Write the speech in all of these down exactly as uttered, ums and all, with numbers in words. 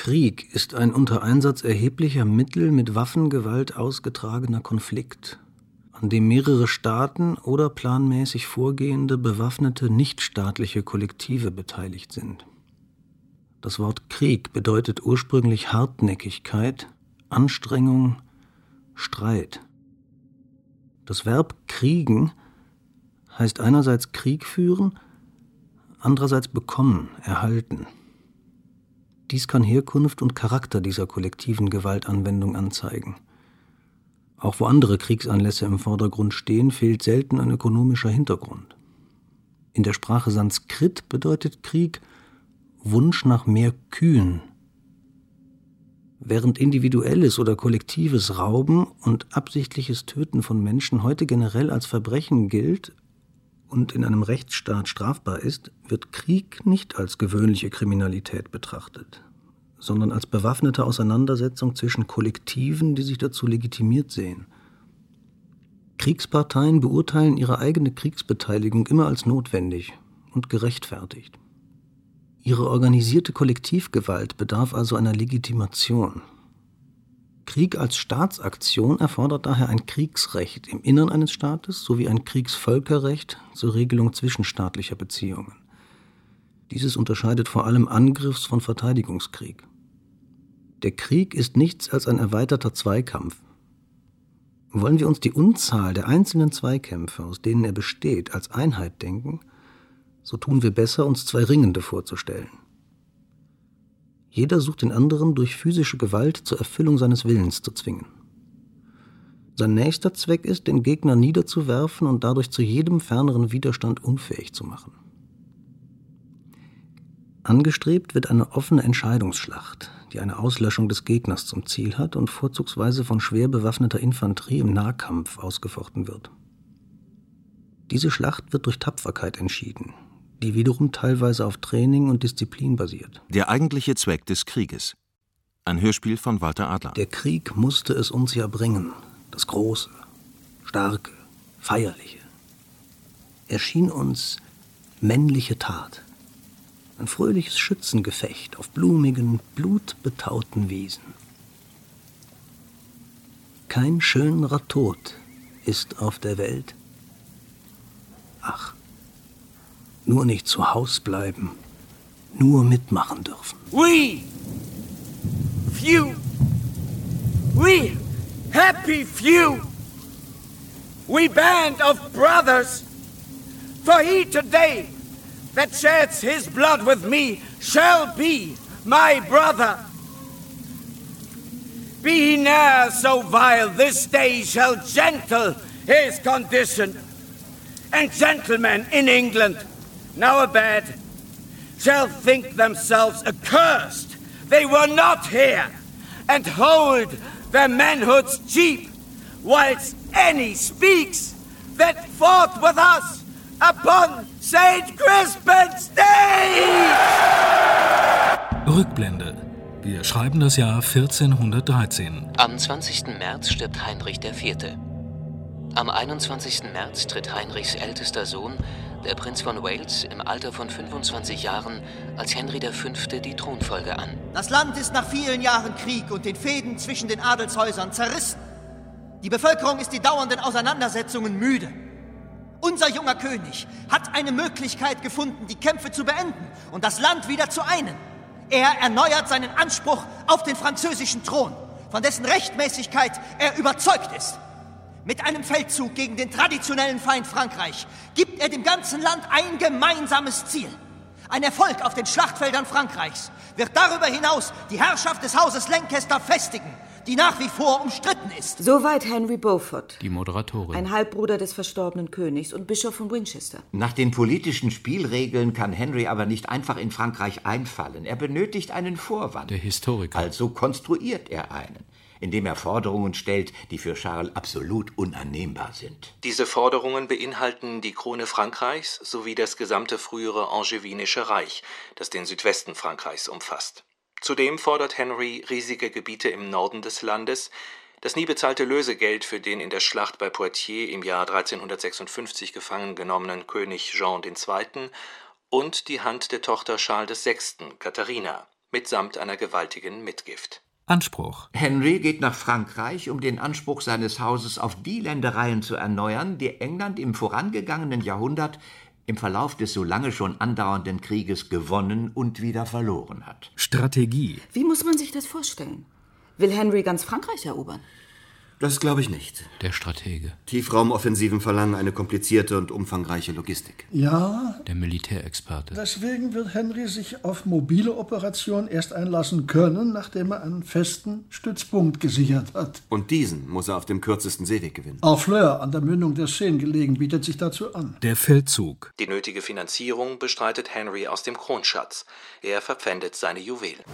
Krieg ist ein unter Einsatz erheblicher Mittel mit Waffengewalt ausgetragener Konflikt, an dem mehrere Staaten oder planmäßig vorgehende bewaffnete nichtstaatliche Kollektive beteiligt sind. Das Wort Krieg bedeutet ursprünglich Hartnäckigkeit, Anstrengung, Streit. Das Verb kriegen heißt einerseits Krieg führen, andererseits bekommen, erhalten. Dies kann Herkunft und Charakter dieser kollektiven Gewaltanwendung anzeigen. Auch wo andere Kriegsanlässe im Vordergrund stehen, fehlt selten ein ökonomischer Hintergrund. In der Sprache Sanskrit bedeutet Krieg Wunsch nach mehr Kühen. Während individuelles oder kollektives Rauben und absichtliches Töten von Menschen heute generell als Verbrechen gilt und in einem Rechtsstaat strafbar ist, wird Krieg nicht als gewöhnliche Kriminalität betrachtet, sondern als bewaffnete Auseinandersetzung zwischen Kollektiven, die sich dazu legitimiert sehen. Kriegsparteien beurteilen ihre eigene Kriegsbeteiligung immer als notwendig und gerechtfertigt. Ihre organisierte Kollektivgewalt bedarf also einer Legitimation. Krieg als Staatsaktion erfordert daher ein Kriegsrecht im Innern eines Staates sowie ein Kriegsvölkerrecht zur Regelung zwischenstaatlicher Beziehungen. Dieses unterscheidet vor allem Angriffs- von Verteidigungskrieg. Der Krieg ist nichts als ein erweiterter Zweikampf. Wollen wir uns die Unzahl der einzelnen Zweikämpfe, aus denen er besteht, als Einheit denken, so tun wir besser, uns zwei Ringende vorzustellen. Jeder sucht den anderen durch physische Gewalt zur Erfüllung seines Willens zu zwingen. Sein nächster Zweck ist, den Gegner niederzuwerfen und dadurch zu jedem ferneren Widerstand unfähig zu machen. Angestrebt wird eine offene Entscheidungsschlacht, die eine Auslöschung des Gegners zum Ziel hat und vorzugsweise von schwer bewaffneter Infanterie im Nahkampf ausgefochten wird. Diese Schlacht wird durch Tapferkeit entschieden, die wiederum teilweise auf Training und Disziplin basiert. Der eigentliche Zweck des Krieges. Ein Hörspiel von Walter Adler. Der Krieg musste es uns ja bringen, das Große, Starke, Feierliche. Er schien uns männliche Tat. Ein fröhliches Schützengefecht auf blumigen, blutbetauten Wiesen. Kein schönerer Tod ist auf der Welt. Ach, nur nicht zu Haus bleiben, nur mitmachen dürfen. We, few, we, happy few, we band of brothers, for he today that sheds his blood with me shall be my brother. Be he ne'er so vile, this day shall gentle his condition. And gentlemen in England, now abed, shall think themselves accursed they were not here, and hold their manhoods cheap, whilst any speaks that fought with us upon Saint Crispin's Day! Rückblende. Wir schreiben das Jahr vierzehnhundertdreizehn. Am zwanzigsten März stirbt Heinrich der Vierte. Am einundzwanzigsten März tritt Heinrichs ältester Sohn, der Prinz von Wales, im Alter von fünfundzwanzig Jahren als Henry der Fünfte die Thronfolge an. Das Land ist nach vielen Jahren Krieg und den Fehden zwischen den Adelshäusern zerrissen. Die Bevölkerung ist die dauernden Auseinandersetzungen müde. Unser junger König hat eine Möglichkeit gefunden, die Kämpfe zu beenden und das Land wieder zu einen. Er erneuert seinen Anspruch auf den französischen Thron, von dessen Rechtmäßigkeit er überzeugt ist. Mit einem Feldzug gegen den traditionellen Feind Frankreich gibt er dem ganzen Land ein gemeinsames Ziel. Ein Erfolg auf den Schlachtfeldern Frankreichs wird darüber hinaus die Herrschaft des Hauses Lancaster festigen, die nach wie vor umstritten ist. Soweit Henry Beaufort, Die Moderatorin. ein Halbbruder des verstorbenen Königs und Bischof von Winchester. Nach den politischen Spielregeln kann Henry aber nicht einfach in Frankreich einfallen. Er benötigt einen Vorwand. Der Historiker. Also konstruiert er einen, indem er Forderungen stellt, die für Charles absolut unannehmbar sind. Diese Forderungen beinhalten die Krone Frankreichs sowie das gesamte frühere Angevinische Reich, das den Südwesten Frankreichs umfasst. Zudem fordert Henry riesige Gebiete im Norden des Landes, das nie bezahlte Lösegeld für den in der Schlacht bei Poitiers im Jahr dreizehnhundertsechsundfünfzig gefangen genommenen König Jean der Zweite. und die Hand der Tochter Charles der Sechste., Katharina, mitsamt einer gewaltigen Mitgift. Anspruch. Henry geht nach Frankreich, um den Anspruch seines Hauses auf die Ländereien zu erneuern, die England im vorangegangenen Jahrhundert im Verlauf des so lange schon andauernden Krieges gewonnen und wieder verloren hat. Strategie. Wie muss man sich das vorstellen? Will Henry ganz Frankreich erobern? Das glaube ich nicht. Der Stratege. Tiefraumoffensiven verlangen eine komplizierte und umfangreiche Logistik. Ja, Der Militärexperte. deswegen wird Henry sich auf mobile Operationen erst einlassen können, nachdem er einen festen Stützpunkt gesichert hat. Und diesen muss er auf dem kürzesten Seeweg gewinnen. Harfleur, an der Mündung der Seine gelegen, bietet sich dazu an. Der Feldzug. Die nötige Finanzierung bestreitet Henry aus dem Kronschatz. Er verpfändet seine Juwelen.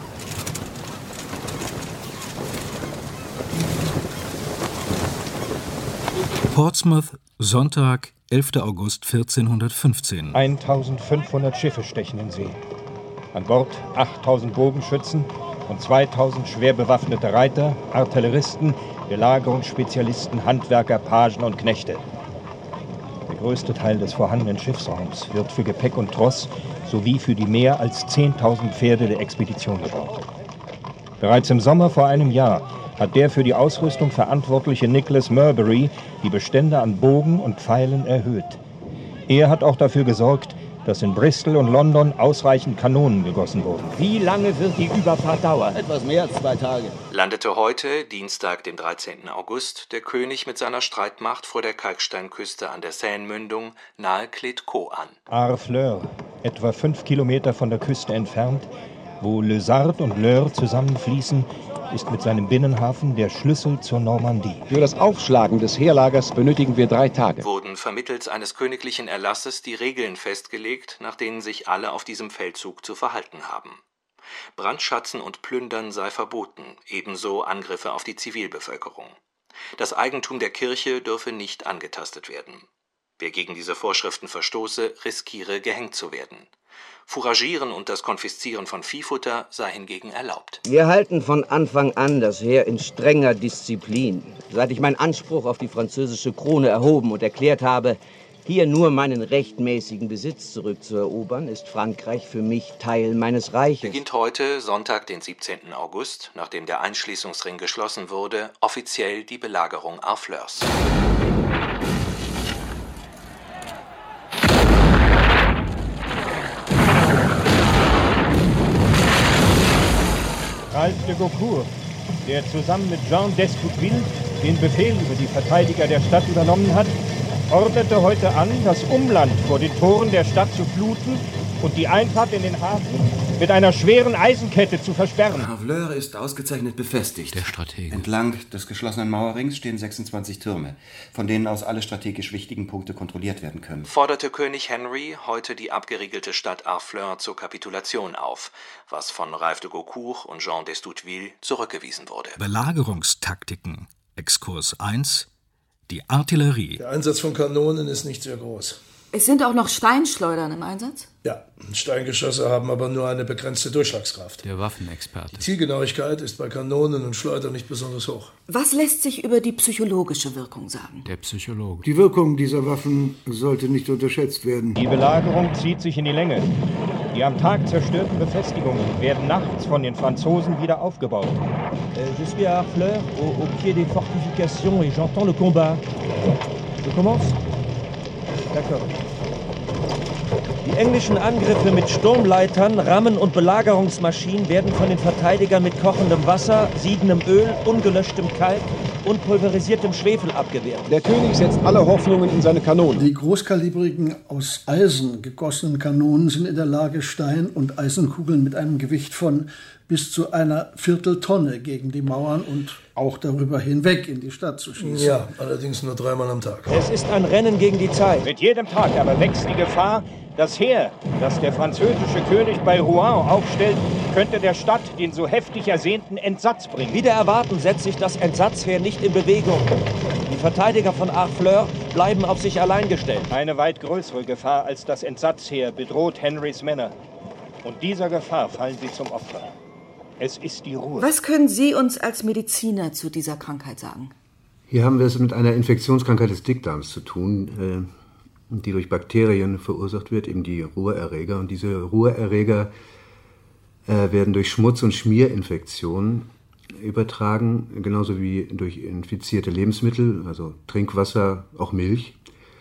Portsmouth, Sonntag, elfter August vierzehnhundertfünfzehn. eintausendfünfhundert Schiffe stechen in See. An Bord achttausend Bogenschützen und zweitausend schwer bewaffnete Reiter, Artilleristen, Belagerungsspezialisten, Handwerker, Pagen und Knechte. Der größte Teil des vorhandenen Schiffsraums wird für Gepäck und Tross sowie für die mehr als zehntausend Pferde der Expedition gebraucht. Bereits im Sommer vor einem Jahr hat der für die Ausrüstung verantwortliche Nicholas Merbury die Bestände an Bogen und Pfeilen erhöht. Er hat auch dafür gesorgt, dass in Bristol und London ausreichend Kanonen gegossen wurden. Wie lange wird die Überfahrt dauern? Etwas mehr als zwei Tage. Landete heute, Dienstag, dem dreizehnten August, der König mit seiner Streitmacht vor der Kalksteinküste an der Seine-Mündung nahe Cletco an. Harfleur, etwa fünf Kilometer von der Küste entfernt, wo Le Sard und l'Eure zusammenfließen, ist mit seinem Binnenhafen der Schlüssel zur Normandie. Für das Aufschlagen des Heerlagers benötigen wir drei Tage. Wurden vermittels eines königlichen Erlasses die Regeln festgelegt, nach denen sich alle auf diesem Feldzug zu verhalten haben. Brandschatzen und Plündern sei verboten, ebenso Angriffe auf die Zivilbevölkerung. Das Eigentum der Kirche dürfe nicht angetastet werden. Wer gegen diese Vorschriften verstoße, riskiere gehängt zu werden. Fouragieren und das Konfiszieren von Viehfutter sei hingegen erlaubt. Wir halten von Anfang an das Heer in strenger Disziplin. Seit ich meinen Anspruch auf die französische Krone erhoben und erklärt habe, hier nur meinen rechtmäßigen Besitz zurückzuerobern, ist Frankreich für mich Teil meines Reiches. Beginnt heute, Sonntag, den siebzehnten August, nachdem der Einschließungsring geschlossen wurde, offiziell die Belagerung Harfleurs. Ralph de Gaucourt, der zusammen mit Jean d'Estouteville den Befehl über die Verteidiger der Stadt übernommen hat, ordnete heute an, das Umland vor den Toren der Stadt zu fluten und die Einfahrt in den Hafen mit einer schweren Eisenkette zu versperren. Harfleur ist ausgezeichnet befestigt. Der Stratege. Entlang des geschlossenen Mauerrings stehen sechsundzwanzig Türme, von denen aus alle strategisch wichtigen Punkte kontrolliert werden können. Forderte König Henry heute die abgeriegelte Stadt Harfleur zur Kapitulation auf, was von Ralph de Gaucourt und Jean d'Estouteville zurückgewiesen wurde. Belagerungstaktiken. Exkurs eins. Die Artillerie. Der Einsatz von Kanonen ist nicht sehr groß. Es sind auch noch Steinschleudern im Einsatz? Ja, Steingeschosse haben aber nur eine begrenzte Durchschlagskraft. Der Waffenexperte. Die Zielgenauigkeit ist bei Kanonen und Schleudern nicht besonders hoch. Was lässt sich über die psychologische Wirkung sagen? Der Psychologe. Die Wirkung dieser Waffen sollte nicht unterschätzt werden. Die Belagerung zieht sich in die Länge. Die am Tag zerstörten Befestigungen werden nachts von den Franzosen wieder aufgebaut. Je suis à Harfleur, au, au pied des fortifications et j'entends le combat. Je commence? D'accord. Die englischen Angriffe mit Sturmleitern, Rammen und Belagerungsmaschinen werden von den Verteidigern mit kochendem Wasser, siedendem Öl, ungelöschtem Kalk und pulverisiertem Schwefel abgewehrt. Der König setzt alle Hoffnungen in seine Kanonen. Die großkalibrigen, aus Eisen gegossenen Kanonen sind in der Lage, Stein- und Eisenkugeln mit einem Gewicht von bis zu einer Vierteltonne gegen die Mauern und auch darüber hinweg in die Stadt zu schießen. Ja, allerdings nur dreimal am Tag. Es ist ein Rennen gegen die Zeit. Mit jedem Tag aber wächst die Gefahr, das Heer, das der französische König bei Rouen aufstellt, könnte der Stadt den so heftig ersehnten Entsatz bringen. Wider Erwarten setzt sich das Entsatzheer nicht in Bewegung. Die Verteidiger von Harfleur bleiben auf sich allein gestellt. Eine weit größere Gefahr als das Entsatzheer bedroht Henrys Männer. Und dieser Gefahr fallen sie zum Opfer. Es ist die Ruhe. Was können Sie uns als Mediziner zu dieser Krankheit sagen? Hier haben wir es mit einer Infektionskrankheit des Dickdarms zu tun, die durch Bakterien verursacht wird, eben die Ruhrerreger. Und diese Ruhrerreger äh, werden durch Schmutz- und Schmierinfektionen übertragen, genauso wie durch infizierte Lebensmittel, also Trinkwasser, auch Milch,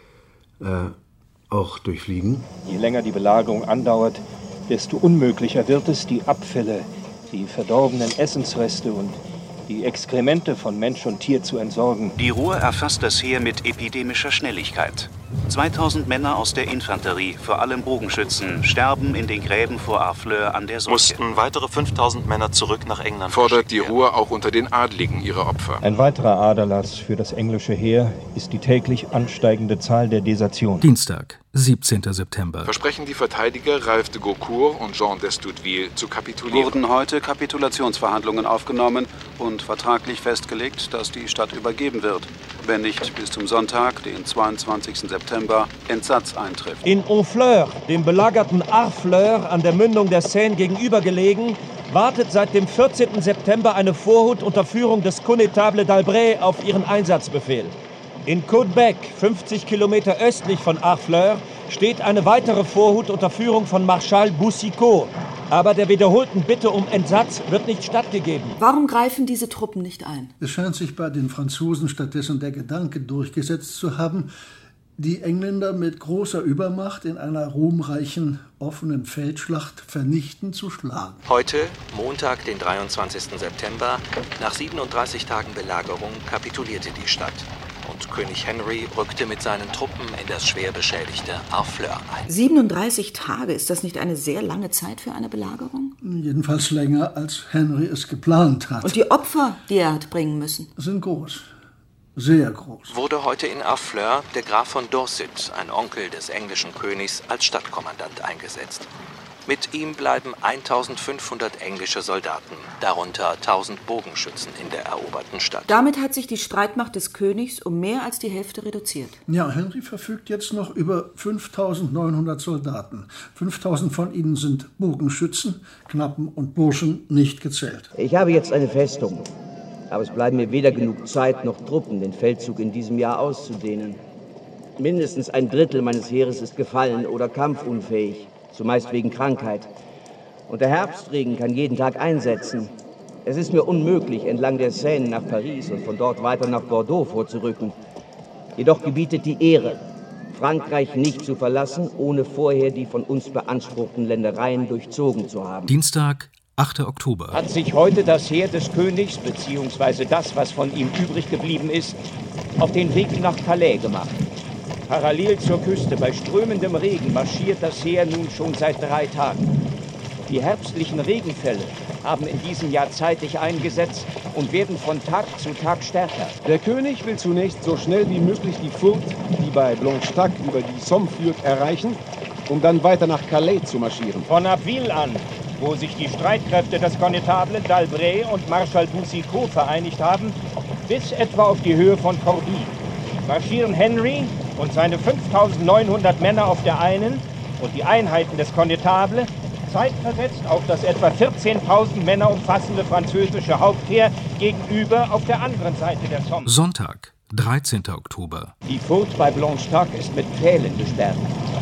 äh, auch durch Fliegen. Je länger die Belagerung andauert, desto unmöglicher wird es, die Abfälle, die verdorbenen Essensreste und die Exkremente von Mensch und Tier zu entsorgen. Die Ruhr erfasst das Heer mit epidemischer Schnelligkeit. zweitausend Männer aus der Infanterie, vor allem Bogenschützen, sterben in den Gräben vor Harfleur an der Seuche. Mussten weitere fünftausend Männer zurück nach England. Fordert die Ruhr auch unter den Adligen ihre Opfer. Ein weiterer Aderlass für das englische Heer ist die täglich ansteigende Zahl der Desertionen. Dienstag, siebzehnter September. Versprechen die Verteidiger Ralph de Gaucourt und Jean d'Estouteville zu kapitulieren. Wurden heute Kapitulationsverhandlungen aufgenommen und vertraglich festgelegt, dass die Stadt übergeben wird, wenn nicht bis zum Sonntag, den zweiundzwanzigsten September, Entsatz eintrifft. In Honfleur, dem belagerten Harfleur an der Mündung der Seine gegenüber gelegen, wartet seit dem vierzehnten September eine Vorhut unter Führung des Connétable d'Albret auf ihren Einsatzbefehl. In Caudebec, fünfzig Kilometer östlich von Harfleur, steht eine weitere Vorhut unter Führung von Marschall Boucicaut. Aber der wiederholten Bitte um Entsatz wird nicht stattgegeben. Warum greifen diese Truppen nicht ein? Es scheint sich bei den Franzosen stattdessen der Gedanke durchgesetzt zu haben, die Engländer mit großer Übermacht in einer ruhmreichen, offenen Feldschlacht vernichtend zu schlagen. Heute, Montag, den dreiundzwanzigsten September, nach siebenunddreißig Tagen Belagerung, kapitulierte die Stadt. Und König Henry rückte mit seinen Truppen in das schwer beschädigte Harfleur ein. siebenunddreißig Tage, ist das nicht eine sehr lange Zeit für eine Belagerung? Jedenfalls länger, als Henry es geplant hat. Und die Opfer, die er hat bringen müssen? Sind groß. Sehr groß. Wurde heute in Harfleur der Graf von Dorset, ein Onkel des englischen Königs, als Stadtkommandant eingesetzt. Mit ihm bleiben eintausendfünfhundert englische Soldaten, darunter tausend Bogenschützen in der eroberten Stadt. Damit hat sich die Streitmacht des Königs um mehr als die Hälfte reduziert. Ja, Henry verfügt jetzt noch über fünftausendneunhundert Soldaten. fünftausend von ihnen sind Bogenschützen, Knappen und Burschen nicht gezählt. Ich habe jetzt eine Festung, aber es bleiben mir weder genug Zeit noch Truppen, den Feldzug in diesem Jahr auszudehnen. Mindestens ein Drittel meines Heeres ist gefallen oder kampfunfähig. Zumeist wegen Krankheit. Und der Herbstregen kann jeden Tag einsetzen. Es ist mir unmöglich, entlang der Seine nach Paris und von dort weiter nach Bordeaux vorzurücken. Jedoch gebietet die Ehre, Frankreich nicht zu verlassen, ohne vorher die von uns beanspruchten Ländereien durchzogen zu haben. Dienstag, achter Oktober. Hat sich heute das Heer des Königs, beziehungsweise das, was von ihm übrig geblieben ist, auf den Weg nach Calais gemacht. Parallel zur Küste bei strömendem Regen marschiert das Heer nun schon seit drei Tagen. Die herbstlichen Regenfälle haben in diesem Jahr zeitig eingesetzt und werden von Tag zu Tag stärker. Der König will zunächst so schnell wie möglich die Furt, die bei Blanchetaque über die Somme führt, erreichen, um dann weiter nach Calais zu marschieren. Von Abbeville an, wo sich die Streitkräfte des Connétable d'Albret und Marschall Boucicaut vereinigt haben, bis etwa auf die Höhe von Corbie, marschieren Henry und seine fünftausendneunhundert Männer auf der einen und die Einheiten des Connétable zeitversetzt auf das etwa vierzehntausend Männer umfassende französische Hauptheer gegenüber auf der anderen Seite der Somme. Sonntag, dreizehnter Oktober. Die Furt bei Blanchetaque ist mit Pfählen gesperrt.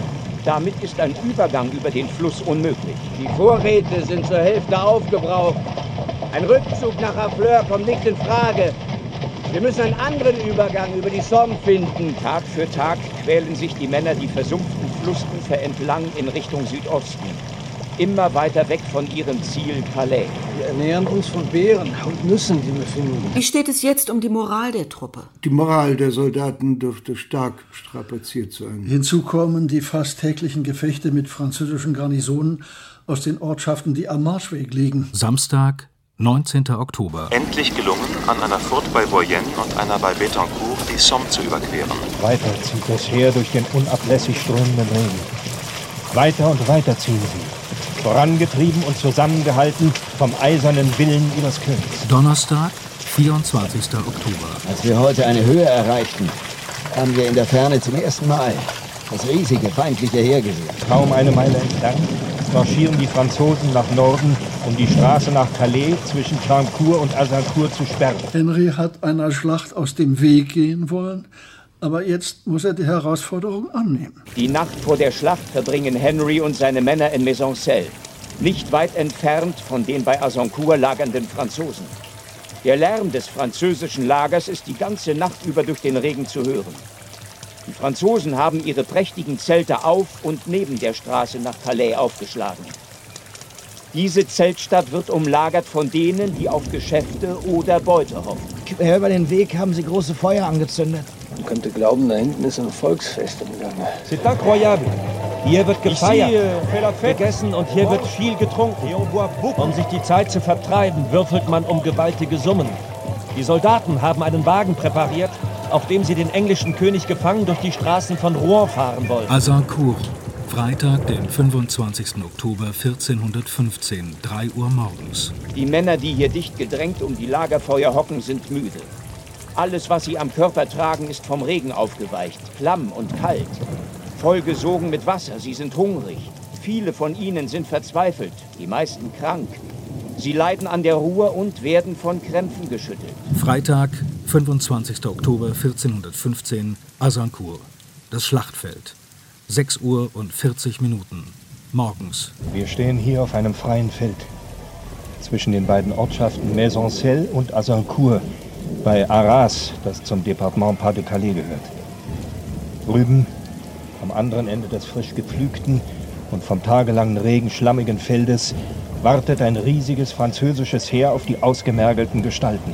Damit ist ein Übergang über den Fluss unmöglich. Die Vorräte sind zur Hälfte aufgebraucht. Ein Rückzug nach Harfleur kommt nicht in Frage. Wir müssen einen anderen Übergang über die Somme finden. Tag für Tag quälen sich die Männer die versumpften Flussufer entlang in Richtung Südosten. Immer weiter weg von ihrem Ziel Calais. Wir ernähren uns von Beeren und Nüssen, die wir finden. Wie steht es jetzt um die Moral der Truppe? Die Moral der Soldaten dürfte stark strapaziert sein. Hinzu kommen die fast täglichen Gefechte mit französischen Garnisonen aus den Ortschaften, die am Marschweg liegen. Samstag, neunzehnter Oktober. Endlich gelungen, an einer Furt bei Voyenne und einer bei Betancourt die Somme zu überqueren. Weiter zieht das Heer durch den unablässig strömenden Regen. Weiter und weiter ziehen sie, vorangetrieben und zusammengehalten vom eisernen Willen ihres Königs. Donnerstag, vierundzwanzigster Oktober. Als wir heute eine Höhe erreichten, haben wir in der Ferne zum ersten Mal das riesige feindliche Heer gesehen. Kaum eine Meile entfernt marschieren die Franzosen nach Norden, um die Straße nach Calais zwischen Trancourt und Azincourt zu sperren. Henry hat einer Schlacht aus dem Weg gehen wollen, aber jetzt muss er die Herausforderung annehmen. Die Nacht vor der Schlacht verbringen Henry und seine Männer in Maisoncelles. nicht weit entfernt von den bei Azincourt lagernden Franzosen. Der Lärm des französischen Lagers ist die ganze Nacht über durch den Regen zu hören. Die Franzosen haben ihre prächtigen Zelte auf und neben der Straße nach Calais aufgeschlagen. Diese Zeltstadt wird umlagert von denen, die auf Geschäfte oder Beute hoffen. Quer über den Weg haben sie große Feuer angezündet. Man könnte glauben, da hinten ist ein Volksfest im Gange. C'est incroyable. Hier wird gefeiert, gegessen und hier wird viel getrunken. Um sich die Zeit zu vertreiben, würfelt man um gewaltige Summen. Die Soldaten haben einen Wagen präpariert, auf dem sie den englischen König gefangen durch die Straßen von Rouen fahren wollen. Azincourt, Freitag, den fünfundzwanzigsten Oktober vierzehnhundertfünfzehn, drei Uhr morgens. Die Männer, die hier dicht gedrängt um die Lagerfeuer hocken, sind müde. Alles, was sie am Körper tragen, ist vom Regen aufgeweicht, klamm und kalt. Vollgesogen mit Wasser, sie sind hungrig. Viele von ihnen sind verzweifelt, die meisten krank. Sie leiden an der Ruhr und werden von Krämpfen geschüttelt. Freitag, fünfundzwanzigster Oktober vierzehnhundertfünfzehn, Azincourt. Das Schlachtfeld. sechs Uhr und vierzig Minuten. Morgens. Wir stehen hier auf einem freien Feld. Zwischen den beiden Ortschaften Maisoncelles und Azincourt. Bei Arras, das zum Departement Pas-de-Calais gehört. Drüben, am anderen Ende des frisch gepflügten und vom tagelangen Regen schlammigen Feldes, wartet ein riesiges französisches Heer auf die ausgemergelten Gestalten.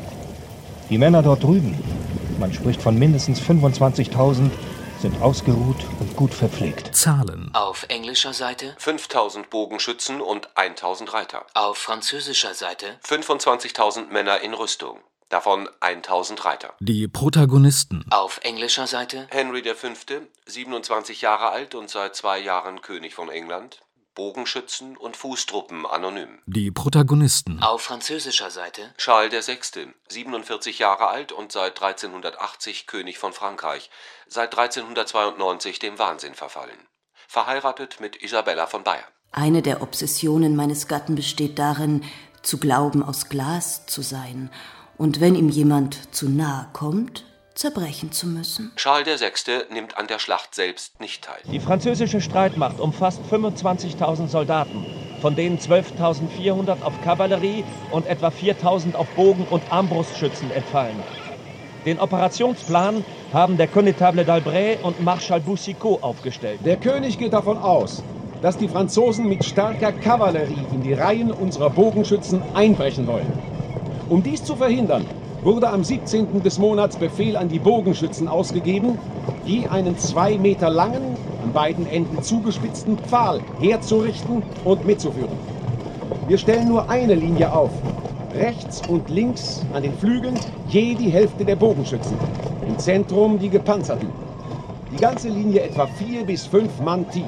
Die Männer dort drüben, man spricht von mindestens fünfundzwanzigtausend, sind ausgeruht und gut verpflegt. Zahlen. Auf englischer Seite fünftausend Bogenschützen und tausend Reiter. Auf französischer Seite fünfundzwanzigtausend Männer in Rüstung. Davon tausend Reiter. Die Protagonisten. Auf englischer Seite Henry der Fünfte, siebenundzwanzig Jahre alt und seit zwei Jahren König von England. Bogenschützen und Fußtruppen anonym. Die Protagonisten. Auf französischer Seite Charles der Sechste, siebenundvierzig Jahre alt und seit dreizehnhundertachtzig König von Frankreich. Seit dreizehnhundertzweiundneunzig dem Wahnsinn verfallen. Verheiratet mit Isabella von Bayern. Eine der Obsessionen meines Gatten besteht darin, zu glauben, aus Glas zu sein. Und wenn ihm jemand zu nahe kommt, zerbrechen zu müssen. Charles der Sechste nimmt an der Schlacht selbst nicht teil. Die französische Streitmacht umfasst fünfundzwanzigtausend Soldaten, von denen zwölftausendvierhundert auf Kavallerie und etwa viertausend auf Bogen- und Armbrustschützen entfallen. Den Operationsplan haben der Connétable d'Albret und Marschall Boucicaut aufgestellt. Der König geht davon aus, dass die Franzosen mit starker Kavallerie in die Reihen unserer Bogenschützen einbrechen wollen. Um dies zu verhindern, wurde am siebzehnten des Monats Befehl an die Bogenschützen ausgegeben, je einen zwei Meter langen, an beiden Enden zugespitzten Pfahl herzurichten und mitzuführen. Wir stellen nur eine Linie auf. Rechts und links an den Flügeln je die Hälfte der Bogenschützen. Im Zentrum die Gepanzerten. Die ganze Linie etwa vier bis fünf Mann tief.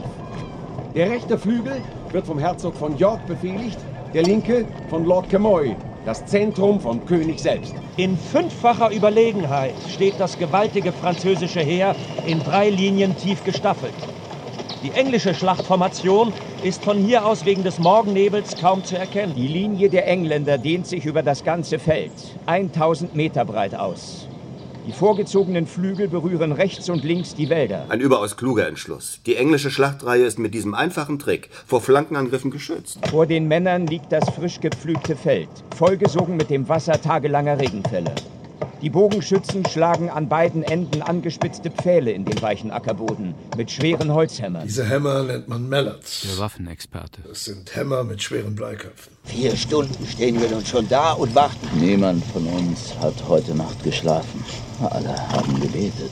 Der rechte Flügel wird vom Herzog von York befehligt, der linke von Lord Camoy, das Zentrum vom König selbst. In fünffacher Überlegenheit steht das gewaltige französische Heer in drei Linien tief gestaffelt. Die englische Schlachtformation ist von hier aus wegen des Morgennebels kaum zu erkennen. Die Linie der Engländer dehnt sich über das ganze Feld, tausend Meter breit aus. Die vorgezogenen Flügel berühren rechts und links die Wälder. Ein überaus kluger Entschluss. Die englische Schlachtreihe ist mit diesem einfachen Trick vor Flankenangriffen geschützt. Vor den Männern liegt das frisch gepflügte Feld, vollgesogen mit dem Wasser tagelanger Regenfälle. Die Bogenschützen schlagen an beiden Enden angespitzte Pfähle in den weichen Ackerboden mit schweren Holzhämmern. Diese Hämmer nennt man Mallards. Der Waffenexperte. Das sind Hämmer mit schweren Bleiköpfen. Vier Stunden stehen wir nun schon da und warten. Niemand von uns hat heute Nacht geschlafen. Alle haben gebetet.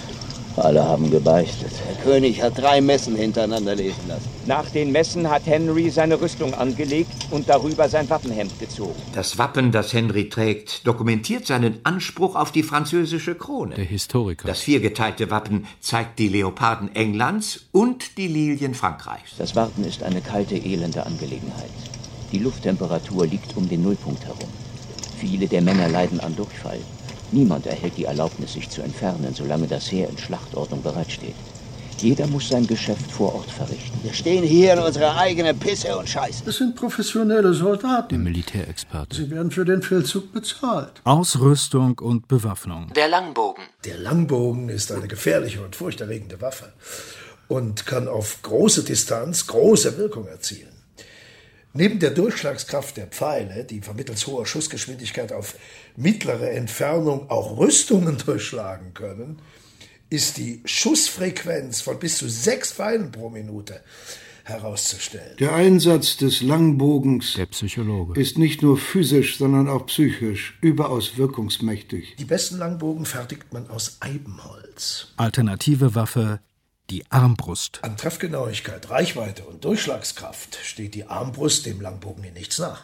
Alle haben gebeichtet. Der König hat drei Messen hintereinander lesen lassen. Nach den Messen hat Henry seine Rüstung angelegt und darüber sein Wappenhemd gezogen. Das Wappen, das Henry trägt, dokumentiert seinen Anspruch auf die französische Krone. Der Historiker. Das viergeteilte Wappen zeigt die Leoparden Englands und die Lilien Frankreichs. Das Warten ist eine kalte, elende Angelegenheit. Die Lufttemperatur liegt um den Nullpunkt herum. Viele der Männer leiden an Durchfall. Niemand erhält die Erlaubnis, sich zu entfernen, solange das Heer in Schlachtordnung bereitsteht. Jeder muss sein Geschäft vor Ort verrichten. Wir stehen hier in unserer eigenen Pisse und Scheiße. Das sind professionelle Soldaten. Der Militärexperte. Sie werden für den Feldzug bezahlt. Ausrüstung und Bewaffnung. Der Langbogen. Der Langbogen ist eine gefährliche und furchterregende Waffe und kann auf große Distanz große Wirkung erzielen. Neben der Durchschlagskraft der Pfeile, die vermittels hoher Schussgeschwindigkeit auf mittlere Entfernung auch Rüstungen durchschlagen können, ist die Schussfrequenz von bis zu sechs Pfeilen pro Minute herauszustellen. Der Einsatz des Langbogens der Psychologe. ist nicht nur physisch, sondern auch psychisch überaus wirkungsmächtig. Die besten Langbogen fertigt man aus Eibenholz. Alternative Waffe, die Armbrust. An Treffgenauigkeit, Reichweite und Durchschlagskraft steht die Armbrust dem Langbogen in nichts nach.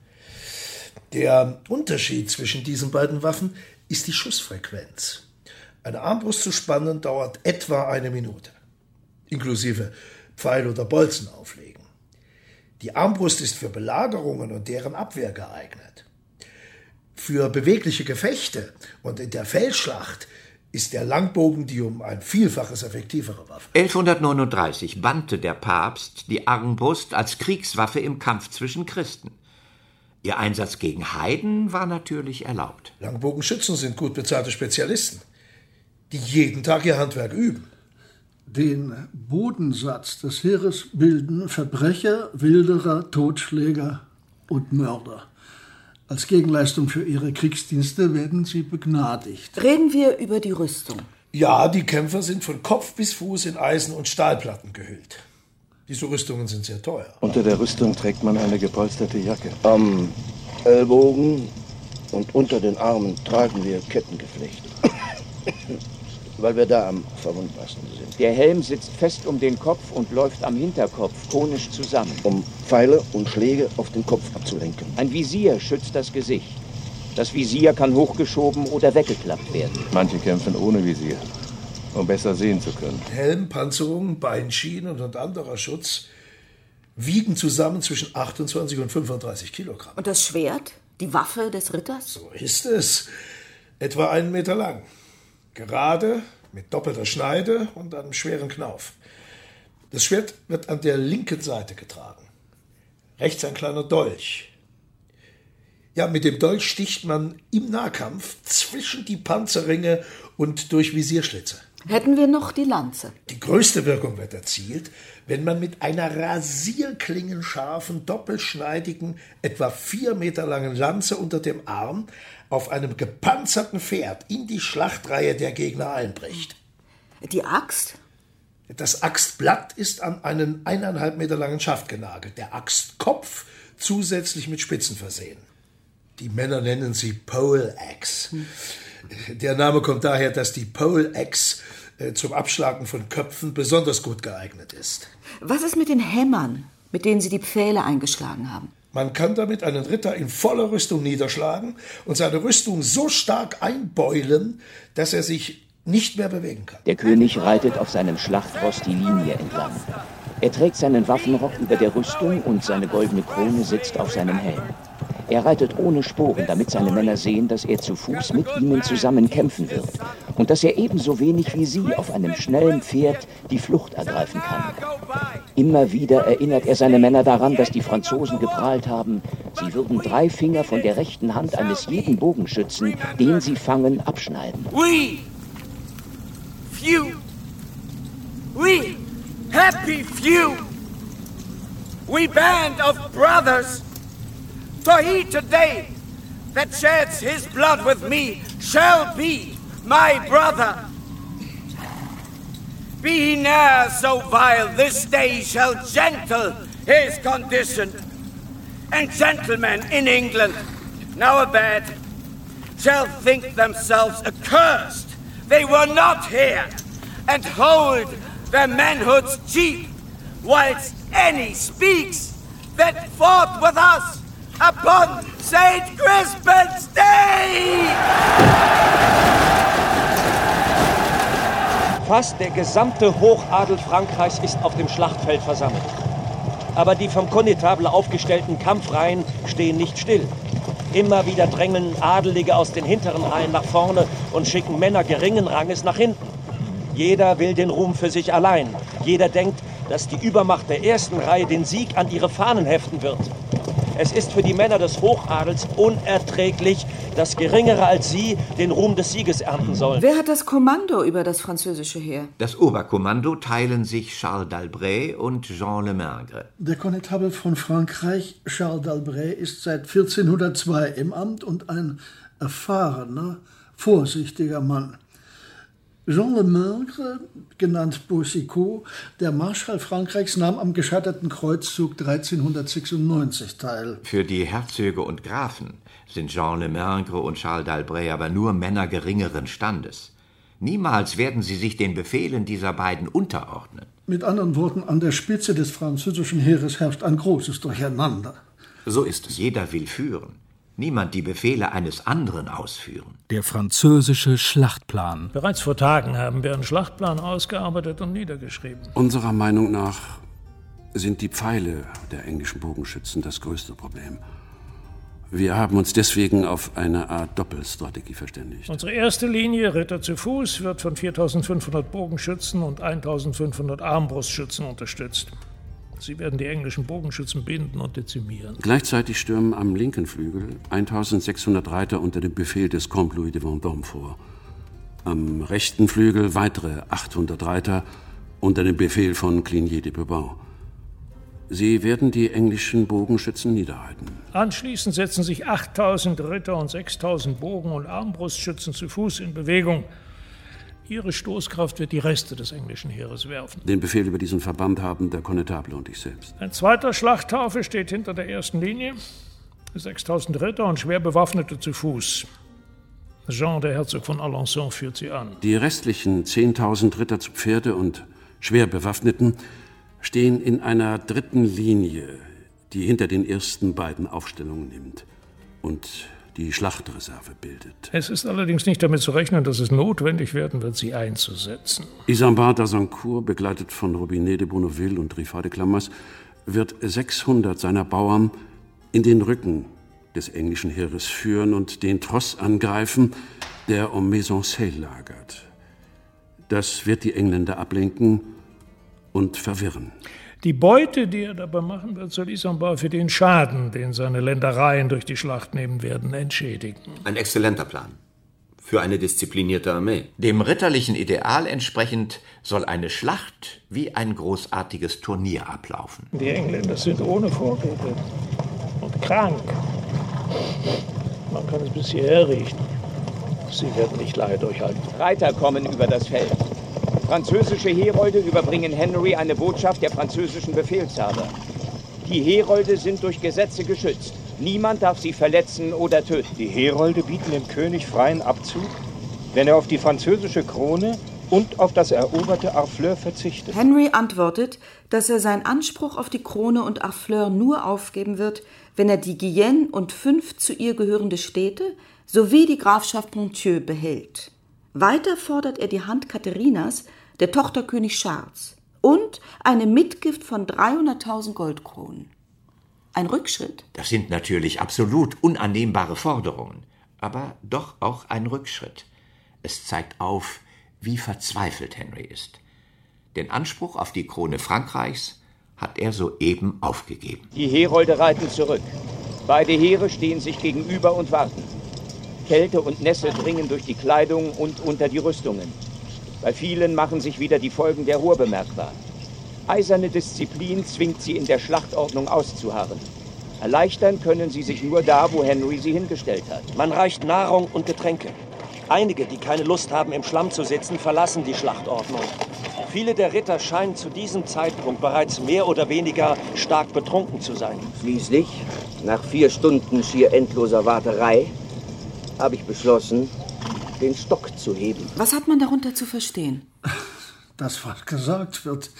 Der Unterschied zwischen diesen beiden Waffen ist die Schussfrequenz. Eine Armbrust zu spannen dauert etwa eine Minute, inklusive Pfeil oder Bolzen auflegen. Die Armbrust ist für Belagerungen und deren Abwehr geeignet. Für bewegliche Gefechte und in der Feldschlacht ist der Langbogen die um ein Vielfaches effektivere Waffe. elfhundertneununddreißig bannte der Papst die Armbrust als Kriegswaffe im Kampf zwischen Christen. Ihr Einsatz gegen Heiden war natürlich erlaubt. Langbogenschützen sind gut bezahlte Spezialisten, die jeden Tag ihr Handwerk üben. Den Bodensatz des Heeres bilden Verbrecher, Wilderer, Totschläger und Mörder. Als Gegenleistung für ihre Kriegsdienste werden sie begnadigt. Reden wir über die Rüstung. Ja, die Kämpfer sind von Kopf bis Fuß in Eisen- und Stahlplatten gehüllt. Diese Rüstungen sind sehr teuer. Unter der Rüstung trägt man eine gepolsterte Jacke. Am Ellbogen und unter den Armen tragen wir Kettengeflecht, weil wir da am verwundbarsten sind. Der Helm sitzt fest um den Kopf und läuft am Hinterkopf konisch zusammen. Um Pfeile und Schläge auf den Kopf abzulenken. Ein Visier schützt das Gesicht. Das Visier kann hochgeschoben oder weggeklappt werden. Manche kämpfen ohne Visier, um besser sehen zu können. Helm, Panzerung, Beinschienen und anderer Schutz wiegen zusammen zwischen achtundzwanzig und fünfunddreißig Kilogramm. Und das Schwert? Die Waffe des Ritters? So ist es. Etwa einen Meter lang. Gerade, mit doppelter Schneide und einem schweren Knauf. Das Schwert wird an der linken Seite getragen. Rechts ein kleiner Dolch. Ja, mit dem Dolch sticht man im Nahkampf zwischen die Panzerringe und durch Visierschlitze. Hätten wir noch die Lanze? Die größte Wirkung wird erzielt, wenn man mit einer rasierklingenscharfen, doppelschneidigen, etwa vier Meter langen Lanze unter dem Arm auf einem gepanzerten Pferd in die Schlachtreihe der Gegner einbricht. Die Axt? Das Axtblatt ist an einen eineinhalb Meter langen Schaft genagelt, der Axtkopf zusätzlich mit Spitzen versehen. Die Männer nennen sie Pole Axe. Hm. Der Name kommt daher, dass die Pole Axe äh, zum Abschlagen von Köpfen besonders gut geeignet ist. Was ist mit den Hämmern, mit denen Sie die Pfähle eingeschlagen haben? Man kann damit einen Ritter in voller Rüstung niederschlagen und seine Rüstung so stark einbeulen, dass er sich nicht mehr bewegen kann. Der König reitet auf seinem Schlachtross die Linie entlang. Er trägt seinen Waffenrock über der Rüstung und seine goldene Krone sitzt auf seinem Helm. Er reitet ohne Sporen, damit seine Männer sehen, dass er zu Fuß mit ihnen zusammen kämpfen wird und dass er ebenso wenig wie sie auf einem schnellen Pferd die Flucht ergreifen kann. Immer wieder erinnert er seine Männer daran, dass die Franzosen geprahlt haben, sie würden drei Finger von der rechten Hand eines jeden Bogenschützen, den sie fangen, abschneiden. We, few, we, happy few, we band of brothers. For he today that sheds his blood with me shall be my brother. Be he ne'er so vile, this day shall gentle his condition. And gentlemen in England, now abed, shall think themselves accursed they were not here, and hold their manhood's cheap, whilst any speaks that fought with us upon Saint Crispin's Day! Fast der gesamte Hochadel Frankreichs ist auf dem Schlachtfeld versammelt. Aber die vom Konnetable aufgestellten Kampfreihen stehen nicht still. Immer wieder drängeln Adelige aus den hinteren Reihen nach vorne und schicken Männer geringen Ranges nach hinten. Jeder will den Ruhm für sich allein. Jeder denkt, dass die Übermacht der ersten Reihe den Sieg an ihre Fahnen heften wird. Es ist für die Männer des Hochadels unerträglich, dass Geringere als sie den Ruhm des Sieges ernten sollen. Wer hat das Kommando über das französische Heer? Das Oberkommando teilen sich Charles d'Albret und Jean Le Maingre. Der Konnétable von Frankreich, Charles d'Albret, ist seit vierzehnhundertzwei im Amt und ein erfahrener, vorsichtiger Mann. Jean Le Maingre, genannt Boucicaut, der Marschall Frankreichs, nahm am gescheiterten Kreuzzug dreizehnhundertsechsundneunzig teil. Für die Herzöge und Grafen sind Jean Le Maingre und Charles d'Albret aber nur Männer geringeren Standes. Niemals werden sie sich den Befehlen dieser beiden unterordnen. Mit anderen Worten, an der Spitze des französischen Heeres herrscht ein großes Durcheinander. So ist es. Jeder will führen. Niemand die Befehle eines anderen ausführen. Der französische Schlachtplan. Bereits vor Tagen haben wir einen Schlachtplan ausgearbeitet und niedergeschrieben. Unserer Meinung nach sind die Pfeile der englischen Bogenschützen das größte Problem. Wir haben uns deswegen auf eine Art Doppelstrategie verständigt. Unsere erste Linie, Ritter zu Fuß, wird von viertausendfünfhundert Bogenschützen und eintausendfünfhundert Armbrustschützen unterstützt. Sie werden die englischen Bogenschützen binden und dezimieren. Gleichzeitig stürmen am linken Flügel eintausendsechshundert Reiter unter dem Befehl des Comte Louis de Vendôme vor. Am rechten Flügel weitere achthundert Reiter unter dem Befehl von Cligny de Bourbon. Sie werden die englischen Bogenschützen niederhalten. Anschließend setzen sich achttausend Ritter und sechstausend Bogen- und Armbrustschützen zu Fuß in Bewegung. Ihre Stoßkraft wird die Reste des englischen Heeres werfen. Den Befehl über diesen Verband haben der Konnétable und ich selbst. Ein zweiter Schlachthaufe steht hinter der ersten Linie. sechstausend Ritter und schwer Bewaffnete zu Fuß. Jean, der Herzog von Alençon, führt sie an. Die restlichen zehntausend Ritter zu Pferde und schwer Bewaffneten stehen in einer dritten Linie, die hinter den ersten beiden Aufstellungen nimmt und die Schlachtreserve bildet. Es ist allerdings nicht damit zu rechnen, dass es notwendig werden wird, sie einzusetzen. Isambard d'Azincourt, begleitet von Robinet de Bonneville und Rifat de Clamaz, wird sechshundert seiner Bauern in den Rücken des englischen Heeres führen und den Tross angreifen, der um Maison-Seyl lagert. Das wird die Engländer ablenken und verwirren. Die Beute, die er dabei machen wird, soll Isambard für den Schaden, den seine Ländereien durch die Schlacht nehmen werden, entschädigen. Ein exzellenter Plan. Für eine disziplinierte Armee. Dem ritterlichen Ideal entsprechend soll eine Schlacht wie ein großartiges Turnier ablaufen. Die Engländer sind ohne Vorbilder und krank. Man kann es bis hierher riechen. Sie werden nicht lange durchhalten. Reiter kommen über das Feld. Französische Herolde überbringen Henry eine Botschaft der französischen Befehlshaber. Die Herolde sind durch Gesetze geschützt. Niemand darf sie verletzen oder töten. Die Herolde bieten dem König freien Abzug, wenn er auf die französische Krone und auf das eroberte Harfleur verzichtet. Henry antwortet, dass er seinen Anspruch auf die Krone und Harfleur nur aufgeben wird, wenn er die Guyenne und fünf zu ihr gehörende Städte sowie die Grafschaft Ponthieu behält. Weiter fordert er die Hand Katharinas, der Tochter König Charles, und eine Mitgift von dreihunderttausend Goldkronen. Ein Rückschritt? Das sind natürlich absolut unannehmbare Forderungen, aber doch auch ein Rückschritt. Es zeigt auf, wie verzweifelt Henry ist. Den Anspruch auf die Krone Frankreichs hat er soeben aufgegeben. Die Herolde reiten zurück. Beide Heere stehen sich gegenüber und warten. Kälte und Nässe dringen durch die Kleidung und unter die Rüstungen. Bei vielen machen sich wieder die Folgen der Ruhr bemerkbar. Eiserne Disziplin zwingt sie in der Schlachtordnung auszuharren. Erleichtern können sie sich nur da, wo Henry sie hingestellt hat. Man reicht Nahrung und Getränke. Einige, die keine Lust haben, im Schlamm zu sitzen, verlassen die Schlachtordnung. Viele der Ritter scheinen zu diesem Zeitpunkt bereits mehr oder weniger stark betrunken zu sein. Schließlich, nach vier Stunden schier endloser Warterei, habe ich beschlossen, den Stock zu heben. Was hat man darunter zu verstehen? Das, was gesagt wird.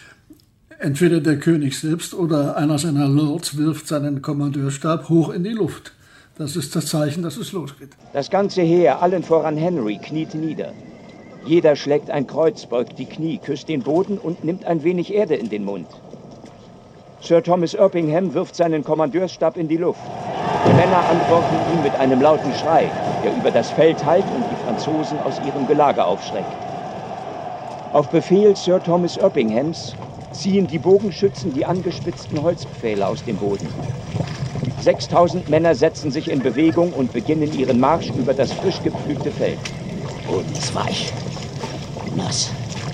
Entweder der König selbst oder einer seiner Lords wirft seinen Kommandeurstab hoch in die Luft. Das ist das Zeichen, dass es losgeht. Das ganze Heer, allen voran Henry, kniet nieder. Jeder schlägt ein Kreuz, beugt die Knie, küsst den Boden und nimmt ein wenig Erde in den Mund. Sir Thomas Erpingham wirft seinen Kommandeursstab in die Luft. Die Männer antworten ihm mit einem lauten Schrei, der über das Feld hallt und die Franzosen aus ihrem Gelage aufschreckt. Auf Befehl Sir Thomas Erpinghams ziehen die Bogenschützen die angespitzten Holzpfähle aus dem Boden. sechstausend Männer setzen sich in Bewegung und beginnen ihren Marsch über das frisch gepflügte Feld. Boden ist weich, nass,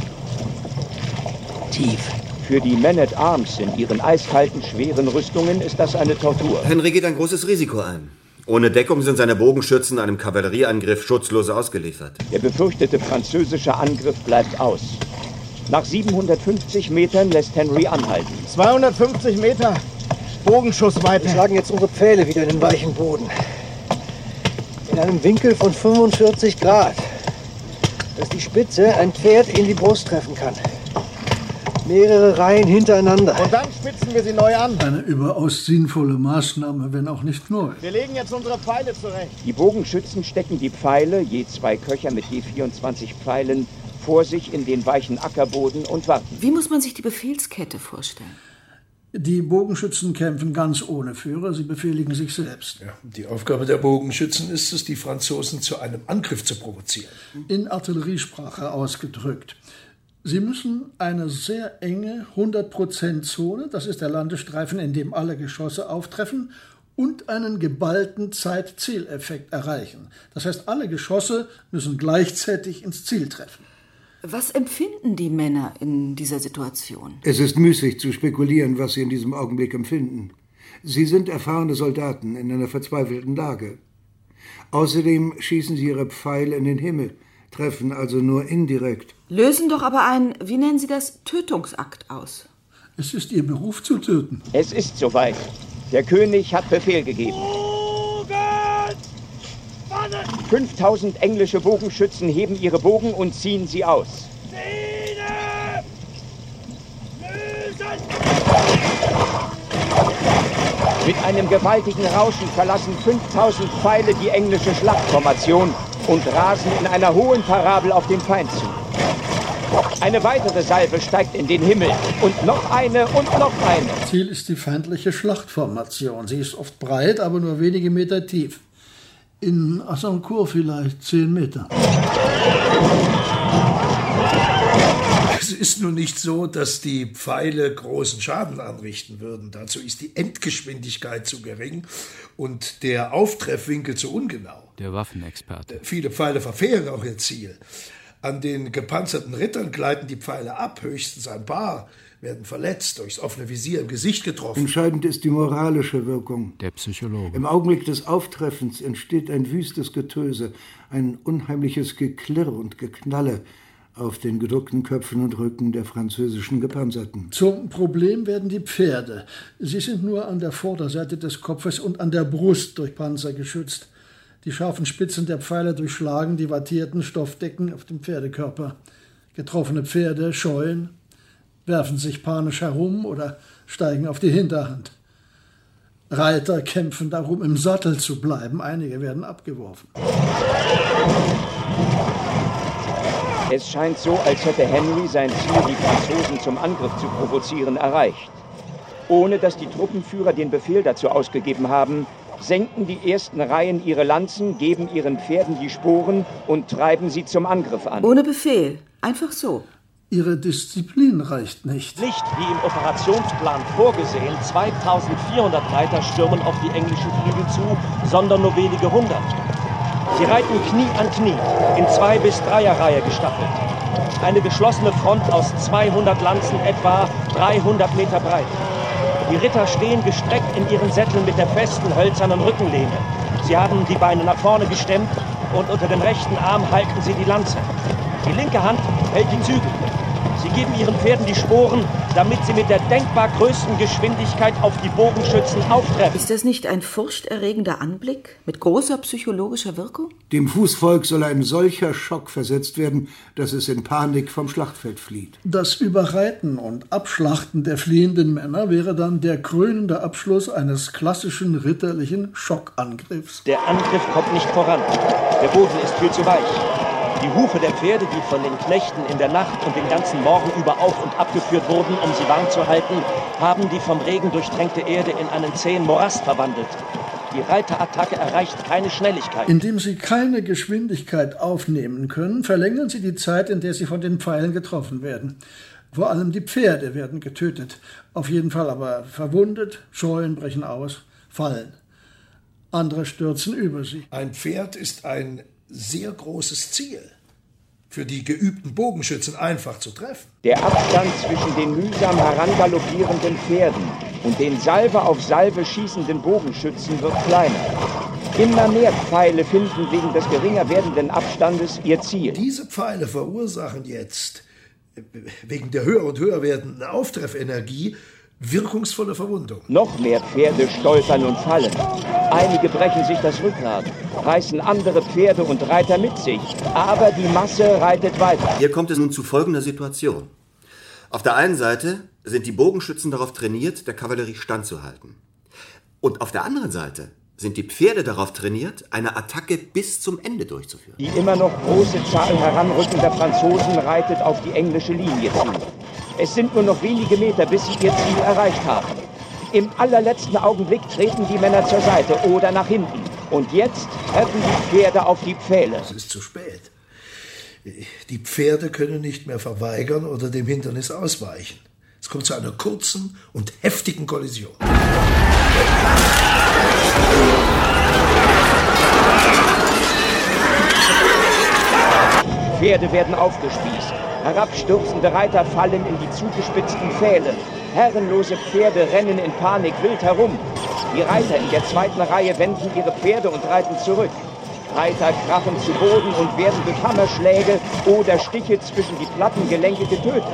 tief. Für die Men-at-Arms in ihren eiskalten, schweren Rüstungen ist das eine Tortur. Henry geht ein großes Risiko ein. Ohne Deckung sind seine Bogenschützen einem Kavallerieangriff schutzlos ausgeliefert. Der befürchtete französische Angriff bleibt aus. Nach siebenhundertfünfzig Metern lässt Henry anhalten. zweihundertfünfzig Meter Bogenschussweite. Wir schlagen jetzt unsere Pfähle wieder in den weichen Boden. In einem Winkel von fünfundvierzig Grad, dass die Spitze ein Pferd in die Brust treffen kann. Mehrere Reihen hintereinander. Und dann spitzen wir sie neu an. Eine überaus sinnvolle Maßnahme, wenn auch nicht neu. Wir legen jetzt unsere Pfeile zurecht. Die Bogenschützen stecken die Pfeile, je zwei Köcher mit je vierundzwanzig Pfeilen, vor sich in den weichen Ackerboden und warten. Wie muss man sich die Befehlskette vorstellen? Die Bogenschützen kämpfen ganz ohne Führer, sie befehligen sich selbst. Ja, die Aufgabe der Bogenschützen ist es, die Franzosen zu einem Angriff zu provozieren. In Artilleriesprache ausgedrückt. Sie müssen eine sehr enge hundert Prozent Zone, das ist der Landestreifen, in dem alle Geschosse auftreffen, und einen geballten Zeit-Ziel-Effekt erreichen. Das heißt, alle Geschosse müssen gleichzeitig ins Ziel treffen. Was empfinden die Männer in dieser Situation? Es ist müßig zu spekulieren, was sie in diesem Augenblick empfinden. Sie sind erfahrene Soldaten in einer verzweifelten Lage. Außerdem schießen sie ihre Pfeile in den Himmel, treffen also nur indirekt. Lösen doch aber einen, wie nennen Sie das, Tötungsakt aus. Es ist Ihr Beruf zu töten. Es ist soweit. Der König hat Befehl gegeben. fünftausend englische Bogenschützen heben ihre Bogen und ziehen sie aus. Mit einem gewaltigen Rauschen verlassen fünftausend Pfeile die englische Schlachtformation und rasen in einer hohen Parabel auf den Feind zu. Eine weitere Salve steigt in den Himmel und noch eine und noch eine. Ziel ist die feindliche Schlachtformation. Sie ist oft breit, aber nur wenige Meter tief. In Azincourt vielleicht zehn Meter. Es ist nun nicht so, dass die Pfeile großen Schaden anrichten würden. Dazu ist die Endgeschwindigkeit zu gering und der Auftreffwinkel zu ungenau. Der Waffenexperte. Viele Pfeile verfehlen auch ihr Ziel. An den gepanzerten Rittern gleiten die Pfeile ab, höchstens ein paar werden verletzt, durchs offene Visier im Gesicht getroffen. Entscheidend ist die moralische Wirkung. Der Psychologe. Im Augenblick des Auftreffens entsteht ein wüstes Getöse, ein unheimliches Geklirr und Geknalle auf den geduckten Köpfen und Rücken der französischen Gepanzerten. Zum Problem werden die Pferde. Sie sind nur an der Vorderseite des Kopfes und an der Brust durch Panzer geschützt. Die scharfen Spitzen der Pfeile durchschlagen die wattierten Stoffdecken auf dem Pferdekörper. Getroffene Pferde scheuen, werfen sich panisch herum oder steigen auf die Hinterhand. Reiter kämpfen darum, im Sattel zu bleiben. Einige werden abgeworfen. Es scheint so, als hätte Henry sein Ziel, die Franzosen zum Angriff zu provozieren, erreicht. Ohne dass die Truppenführer den Befehl dazu ausgegeben haben, senken die ersten Reihen ihre Lanzen, geben ihren Pferden die Sporen und treiben sie zum Angriff an. Ohne Befehl, einfach so. Ihre Disziplin reicht nicht. Nicht wie im Operationsplan vorgesehen, zweitausendvierhundert Reiter stürmen auf die englischen Flügel zu, sondern nur wenige hundert. Sie reiten Knie an Knie, in Zwei- bis Dreierreihe gestaffelt. Eine geschlossene Front aus zweihundert Lanzen, etwa dreihundert Meter breit. Die Ritter stehen gestreckt in ihren Sätteln mit der festen, hölzernen Rückenlehne. Sie haben die Beine nach vorne gestemmt und unter dem rechten Arm halten sie die Lanze. Die linke Hand hält die Zügel. Sie geben ihren Pferden die Sporen, damit sie mit der denkbar größten Geschwindigkeit auf die Bogenschützen auftreffen. Ist das nicht ein furchterregender Anblick mit großer psychologischer Wirkung? Dem Fußvolk soll ein solcher Schock versetzt werden, dass es in Panik vom Schlachtfeld flieht. Das Überreiten und Abschlachten der fliehenden Männer wäre dann der krönende Abschluss eines klassischen ritterlichen Schockangriffs. Der Angriff kommt nicht voran. Der Boden ist viel zu weich. Die Hufe der Pferde, die von den Knechten in der Nacht und den ganzen Morgen über auf- und abgeführt wurden, um sie warm zu halten, haben die vom Regen durchtränkte Erde in einen zähen Morast verwandelt. Die Reiterattacke erreicht keine Schnelligkeit. Indem sie keine Geschwindigkeit aufnehmen können, verlängern sie die Zeit, in der sie von den Pfeilen getroffen werden. Vor allem die Pferde werden getötet, auf jeden Fall aber verwundet, scheuen, brechen aus, fallen. Andere stürzen über sie. Ein Pferd ist ein sehr großes Ziel. Für die geübten Bogenschützen einfach zu treffen. Der Abstand zwischen den mühsam herangaloppierenden Pferden und den Salve auf Salve schießenden Bogenschützen wird kleiner. Immer mehr Pfeile finden wegen des geringer werdenden Abstandes ihr Ziel. Diese Pfeile verursachen jetzt, wegen der höher und höher werdenden Auftreffenergie, wirkungsvolle Verwundung. Noch mehr Pferde stolpern und fallen. Einige brechen sich das Rückgrat, reißen andere Pferde und Reiter mit sich. Aber die Masse reitet weiter. Hier kommt es nun zu folgender Situation. Auf der einen Seite sind die Bogenschützen darauf trainiert, der Kavallerie standzuhalten. Und auf der anderen Seite sind die Pferde darauf trainiert, eine Attacke bis zum Ende durchzuführen. Die immer noch große Zahl heranrückender Franzosen reitet auf die englische Linie zu. Es sind nur noch wenige Meter, bis sie ihr Ziel erreicht haben. Im allerletzten Augenblick treten die Männer zur Seite oder nach hinten. Und jetzt treffen die Pferde auf die Pfähle. Es ist zu spät. Die Pferde können nicht mehr verweigern oder dem Hindernis ausweichen. Es kommt zu einer kurzen und heftigen Kollision. Pferde werden aufgespießt. Herabstürzende Reiter fallen in die zugespitzten Pfähle. Herrenlose Pferde rennen in Panik wild herum. Die Reiter in der zweiten Reihe wenden ihre Pferde und reiten zurück. Reiter krachen zu Boden und werden durch Hammerschläge oder Stiche zwischen die Plattengelenke getötet.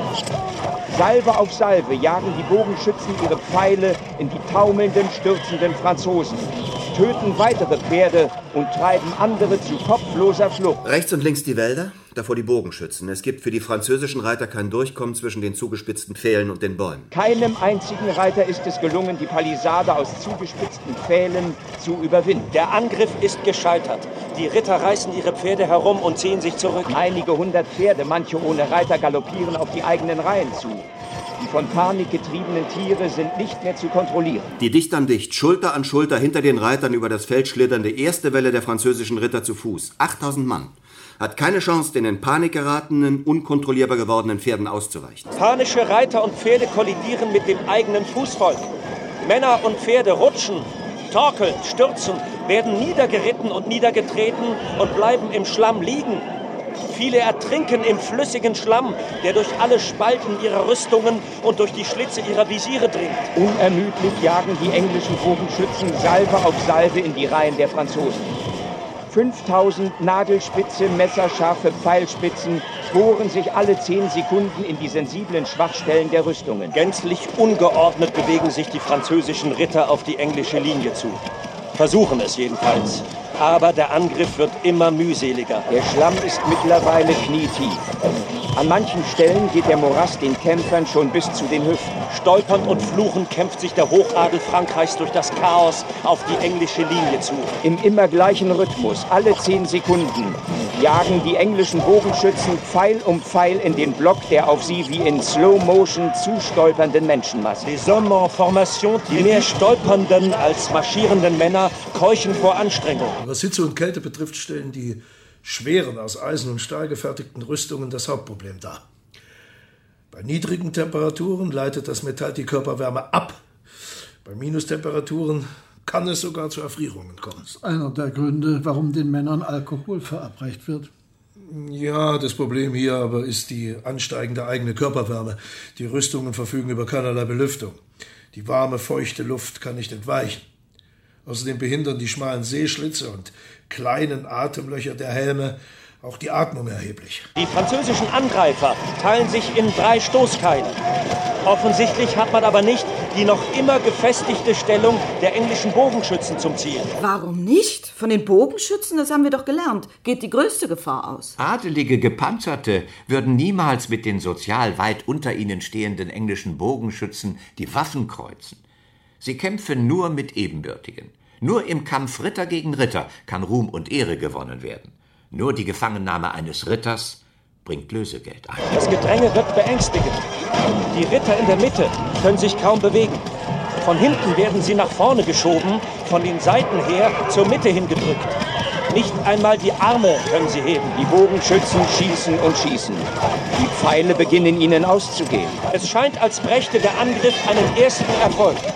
Salve auf Salve jagen die Bogenschützen ihre Pfeile in die taumelnden, stürzenden Franzosen, töten weitere Pferde und treiben andere zu kopfloser Flucht. Rechts und links die Wälder, davor die Bogenschützen. Es gibt für die französischen Reiter kein Durchkommen zwischen den zugespitzten Pfählen und den Bäumen. Keinem einzigen Reiter ist es gelungen, die Palisade aus zugespitzten Pfählen zu überwinden. Der Angriff ist gescheitert. Die Ritter reißen ihre Pferde herum und ziehen sich zurück. Einige hundert Pferde, manche ohne Reiter, galoppieren auf die eigenen Reihen zu. Die von Panik getriebenen Tiere sind nicht mehr zu kontrollieren. Die dicht an dicht, Schulter an Schulter hinter den Reitern über das Feld schlitternde erste Welle der französischen Ritter zu Fuß. achttausend Mann. Hat keine Chance, den in Panik geratenen, unkontrollierbar gewordenen Pferden auszuweichen. Panische Reiter und Pferde kollidieren mit dem eigenen Fußvolk. Männer und Pferde rutschen, torkeln, stürzen, werden niedergeritten und niedergetreten und bleiben im Schlamm liegen. Viele ertrinken im flüssigen Schlamm, der durch alle Spalten ihrer Rüstungen und durch die Schlitze ihrer Visiere dringt. Unermüdlich jagen die englischen Bogenschützen Salve auf Salve in die Reihen der Franzosen. fünftausend nagelspitze, messerscharfe Pfeilspitzen bohren sich alle zehn Sekunden in die sensiblen Schwachstellen der Rüstungen. Gänzlich ungeordnet bewegen sich die französischen Ritter auf die englische Linie zu. Versuchen es jedenfalls. Aber der Angriff wird immer mühseliger. Der Schlamm ist mittlerweile knietief. An manchen Stellen geht der Morast den Kämpfern schon bis zu den Hüften. Stolpernd und fluchend kämpft sich der Hochadel Frankreichs durch das Chaos auf die englische Linie zu. Im immer gleichen Rhythmus, alle zehn Sekunden, jagen die englischen Bogenschützen Pfeil um Pfeil in den Block der auf sie wie in Slow Motion zustolpernden Menschenmassen. Les hommes en formation, die mehr stolpernden als marschierenden Männer keuchen vor Anstrengung. Was Hitze und Kälte betrifft, stellen die schweren, aus Eisen und Stahl gefertigten Rüstungen das Hauptproblem dar. Bei niedrigen Temperaturen leitet das Metall die Körperwärme ab. Bei Minustemperaturen kann es sogar zu Erfrierungen kommen. Das ist einer der Gründe, warum den Männern Alkohol verabreicht wird. Ja, das Problem hier aber ist die ansteigende eigene Körperwärme. Die Rüstungen verfügen über keinerlei Belüftung. Die warme, feuchte Luft kann nicht entweichen. Außerdem behindern die schmalen Seeschlitze und kleinen Atemlöcher der Helme auch die Atmung erheblich. Die französischen Angreifer teilen sich in drei Stoßkeile. Offensichtlich hat man aber nicht die noch immer gefestigte Stellung der englischen Bogenschützen zum Ziel. Warum nicht? Von den Bogenschützen, das haben wir doch gelernt, geht die größte Gefahr aus. Adelige Gepanzerte würden niemals mit den sozial weit unter ihnen stehenden englischen Bogenschützen die Waffen kreuzen. Sie kämpfen nur mit Ebenbürtigen. Nur im Kampf Ritter gegen Ritter kann Ruhm und Ehre gewonnen werden. Nur die Gefangennahme eines Ritters bringt Lösegeld ein. Das Gedränge wird beängstigend. Die Ritter in der Mitte können sich kaum bewegen. Von hinten werden sie nach vorne geschoben, von den Seiten her zur Mitte hingedrückt. Nicht einmal die Arme können sie heben. Die Bogenschützen schießen und schießen. Die Pfeile beginnen ihnen auszugehen. Es scheint, als brächte der Angriff einen ersten Erfolg.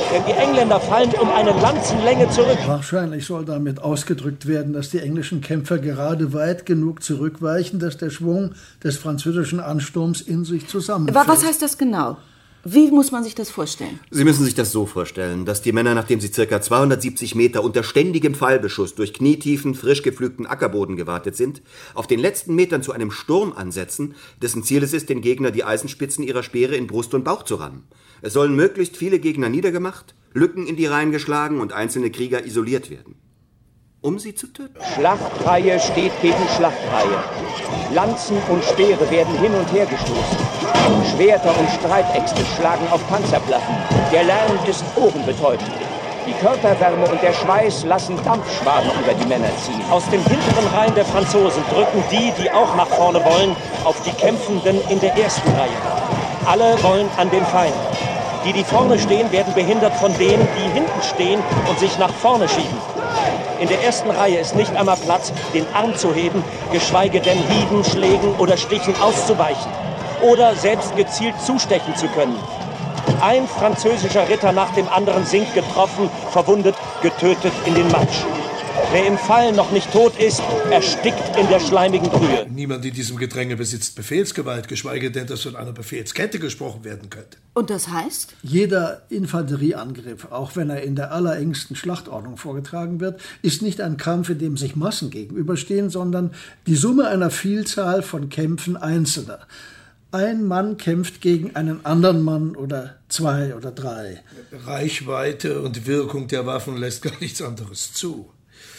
denn die Engländer fallen um eine Lanzenlänge zurück. Wahrscheinlich soll damit ausgedrückt werden, dass die englischen Kämpfer gerade weit genug zurückweichen, dass der Schwung des französischen Ansturms in sich zusammenfällt. Was heißt das genau? Wie muss man sich das vorstellen? Sie müssen sich das so vorstellen, dass die Männer, nachdem sie ca. zweihundertsiebzig Meter unter ständigem Pfeilbeschuss durch knietiefen, frisch gepflügten Ackerboden gewartet sind, auf den letzten Metern zu einem Sturm ansetzen, dessen Ziel es ist, den Gegner die Eisenspitzen ihrer Speere in Brust und Bauch zu rammen. Es sollen möglichst viele Gegner niedergemacht, Lücken in die Reihen geschlagen und einzelne Krieger isoliert werden. Um sie zu töten. Schlachtreihe steht gegen Schlachtreihe. Lanzen und Speere werden hin und her gestoßen. Schwerter und Streitäxte schlagen auf Panzerplatten. Der Lärm ist ohrenbetäubend. Die Körperwärme und der Schweiß lassen Dampfschwaden über die Männer ziehen. Aus den hinteren Reihen der Franzosen drücken die, die auch nach vorne wollen, auf die Kämpfenden in der ersten Reihe. Alle wollen an den Feind. Die, die vorne stehen, werden behindert von denen, die hinten stehen und sich nach vorne schieben. In der ersten Reihe ist nicht einmal Platz, den Arm zu heben, geschweige denn Hieben, Schlägen oder Stichen auszuweichen. Oder selbst gezielt zustechen zu können. Ein französischer Ritter nach dem anderen sinkt getroffen, verwundet, getötet in den Matsch. Wer im Fallen noch nicht tot ist, erstickt in der schleimigen Brühe. Niemand in diesem Gedränge besitzt Befehlsgewalt, geschweige denn, dass von einer Befehlskette gesprochen werden könnte. Und das heißt? Jeder Infanterieangriff, auch wenn er in der allerengsten Schlachtordnung vorgetragen wird, ist nicht ein Kampf, in dem sich Massen gegenüberstehen, sondern die Summe einer Vielzahl von Kämpfen Einzelner. Ein Mann kämpft gegen einen anderen Mann oder zwei oder drei. Reichweite und Wirkung der Waffen lässt gar nichts anderes zu.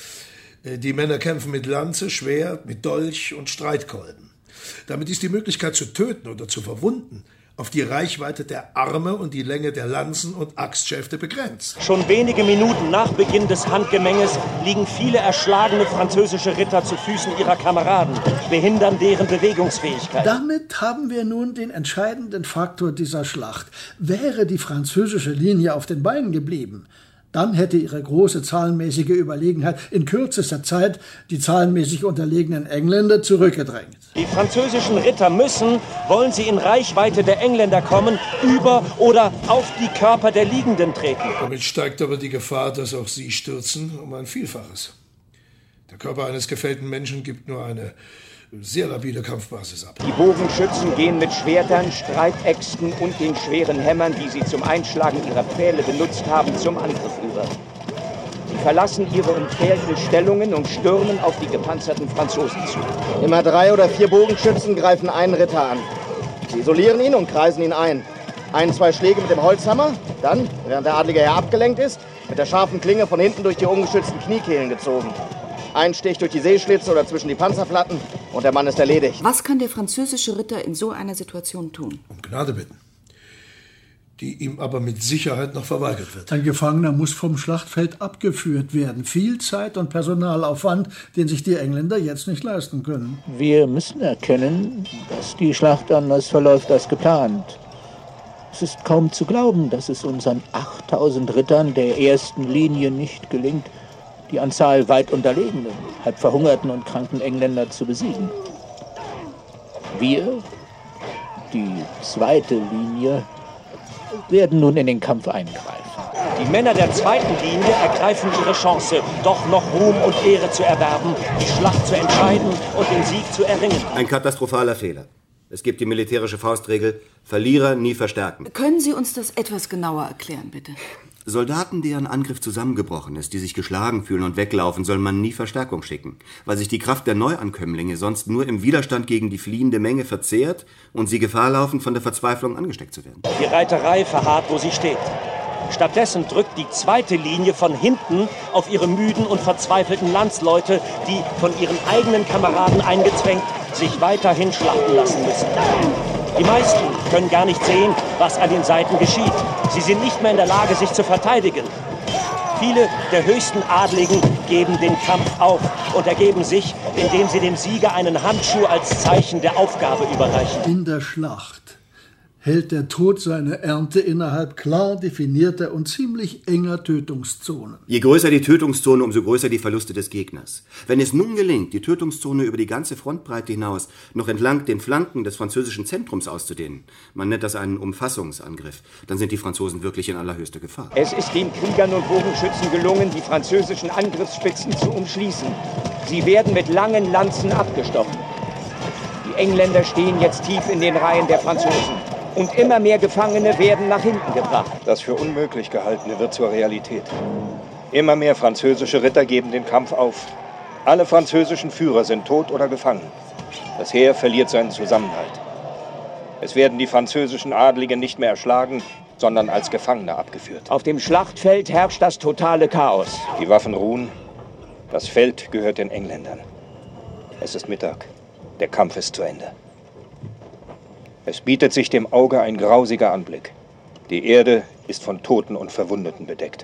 Die Männer kämpfen mit Lanze, Schwert, mit Dolch und Streitkolben. Damit ist die Möglichkeit zu töten oder zu verwunden auf die Reichweite der Arme und die Länge der Lanzen und Axtschäfte begrenzt. Schon wenige Minuten nach Beginn des Handgemenges liegen viele erschlagene französische Ritter zu Füßen ihrer Kameraden, behindern deren Bewegungsfähigkeit. Damit haben wir nun den entscheidenden Faktor dieser Schlacht. Wäre die französische Linie auf den Beinen geblieben, dann hätte ihre große zahlenmäßige Überlegenheit in kürzester Zeit die zahlenmäßig unterlegenen Engländer zurückgedrängt. Die französischen Ritter müssen, wollen sie in Reichweite der Engländer kommen, über oder auf die Körper der Liegenden treten. Damit steigt aber die Gefahr, dass auch sie stürzen, um ein Vielfaches. Der Körper eines gefällten Menschen gibt nur eine sehr labile Kampfbasis ab. Die Bogenschützen gehen mit Schwertern, Streitäxten und den schweren Hämmern, die sie zum Einschlagen ihrer Pfähle benutzt haben, zum Angriff über. Sie verlassen ihre umquerten Stellungen und stürmen auf die gepanzerten Franzosen zu. Immer drei oder vier Bogenschützen greifen einen Ritter an. Sie isolieren ihn und kreisen ihn ein. Ein, zwei Schläge mit dem Holzhammer, dann, während der adlige Herr abgelenkt ist, mit der scharfen Klinge von hinten durch die ungeschützten Kniekehlen gezogen. Ein Stich durch die Seeschlitze oder zwischen die Panzerplatten und der Mann ist erledigt. Was kann der französische Ritter in so einer Situation tun? Um Gnade bitten, die ihm aber mit Sicherheit noch verweigert wird. Ein Gefangener muss vom Schlachtfeld abgeführt werden. Viel Zeit und Personalaufwand, den sich die Engländer jetzt nicht leisten können. Wir müssen erkennen, dass die Schlacht anders verläuft als geplant. Es ist kaum zu glauben, dass es unseren achttausend Rittern der ersten Linie nicht gelingt, die Anzahl weit unterlegenen, halb verhungerten und kranken Engländer zu besiegen. Wir, die zweite Linie, werden nun in den Kampf eingreifen. Die Männer der zweiten Linie ergreifen ihre Chance, doch noch Ruhm und Ehre zu erwerben, die Schlacht zu entscheiden und den Sieg zu erringen. Ein katastrophaler Fehler. Es gibt die militärische Faustregel, Verlierer nie verstärken. Können Sie uns das etwas genauer erklären, bitte? Soldaten, deren Angriff zusammengebrochen ist, die sich geschlagen fühlen und weglaufen, soll man nie Verstärkung schicken, weil sich die Kraft der Neuankömmlinge sonst nur im Widerstand gegen die fliehende Menge verzehrt und sie Gefahr laufen, von der Verzweiflung angesteckt zu werden. Die Reiterei verharrt, wo sie steht. Stattdessen drückt die zweite Linie von hinten auf ihre müden und verzweifelten Landsleute, die von ihren eigenen Kameraden eingezwängt sich weiterhin schlachten lassen müssen. Die meisten können gar nicht sehen, was an den Seiten geschieht. Sie sind nicht mehr in der Lage, sich zu verteidigen. Viele der höchsten Adligen geben den Kampf auf und ergeben sich, indem sie dem Sieger einen Handschuh als Zeichen der Aufgabe überreichen. In der Schlacht hält der Tod seine Ernte innerhalb klar definierter und ziemlich enger Tötungszonen. Je größer die Tötungszone, umso größer die Verluste des Gegners. Wenn es nun gelingt, die Tötungszone über die ganze Frontbreite hinaus noch entlang den Flanken des französischen Zentrums auszudehnen, man nennt das einen Umfassungsangriff, dann sind die Franzosen wirklich in allerhöchster Gefahr. Es ist den Kriegern und Bogenschützen gelungen, die französischen Angriffsspitzen zu umschließen. Sie werden mit langen Lanzen abgestochen. Die Engländer stehen jetzt tief in den Reihen der Franzosen. Und immer mehr Gefangene werden nach hinten gebracht. Das für unmöglich Gehaltene wird zur Realität. Immer mehr französische Ritter geben den Kampf auf. Alle französischen Führer sind tot oder gefangen. Das Heer verliert seinen Zusammenhalt. Es werden die französischen Adligen nicht mehr erschlagen, sondern als Gefangene abgeführt. Auf dem Schlachtfeld herrscht das totale Chaos. Die Waffen ruhen. Das Feld gehört den Engländern. Es ist Mittag. Der Kampf ist zu Ende. Es bietet sich dem Auge ein grausiger Anblick. Die Erde ist von Toten und Verwundeten bedeckt.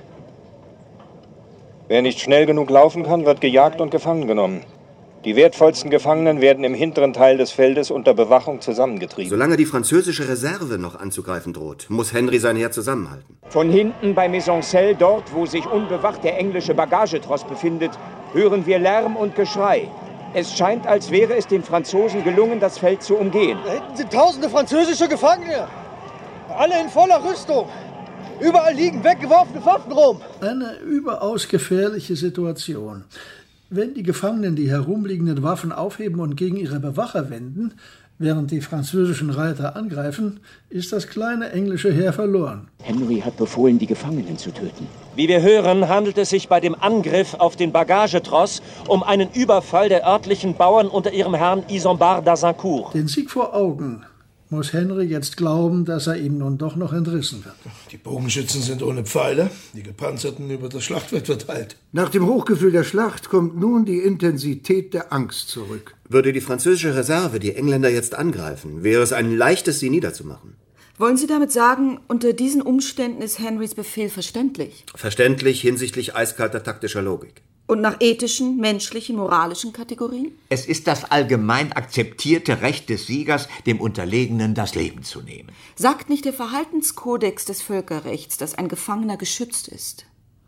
Wer nicht schnell genug laufen kann, wird gejagt und gefangen genommen. Die wertvollsten Gefangenen werden im hinteren Teil des Feldes unter Bewachung zusammengetrieben. Solange die französische Reserve noch anzugreifen droht, muss Henry sein Heer zusammenhalten. Von hinten bei Maisoncelles, dort, wo sich unbewacht der englische Bagagetross befindet, hören wir Lärm und Geschrei. Es scheint, als wäre es den Franzosen gelungen, das Feld zu umgehen. Da hinten sind tausende französische Gefangene. Alle in voller Rüstung. Überall liegen weggeworfene Waffen rum. Eine überaus gefährliche Situation. Wenn die Gefangenen die herumliegenden Waffen aufheben und gegen ihre Bewacher wenden, während die französischen Reiter angreifen, ist das kleine englische Heer verloren. Henry hat befohlen, die Gefangenen zu töten. Wie wir hören, handelt es sich bei dem Angriff auf den Bagagetross um einen Überfall der örtlichen Bauern unter ihrem Herrn Isambard d'Azincourt. Den Sieg vor Augen muss Henry jetzt glauben, dass er ihm nun doch noch entrissen wird. Die Bogenschützen sind ohne Pfeile, die Gepanzerten über das Schlachtfeld verteilt. Nach dem Hochgefühl der Schlacht kommt nun die Intensität der Angst zurück. Würde die französische Reserve die Engländer jetzt angreifen, wäre es ein leichtes, sie niederzumachen. Wollen Sie damit sagen, unter diesen Umständen ist Henrys Befehl verständlich? Verständlich hinsichtlich eiskalter taktischer Logik. Und nach ethischen, menschlichen, moralischen Kategorien? Es ist das allgemein akzeptierte Recht des Siegers, dem Unterlegenen das Leben zu nehmen. Sagt nicht der Verhaltenskodex des Völkerrechts, dass ein Gefangener geschützt ist?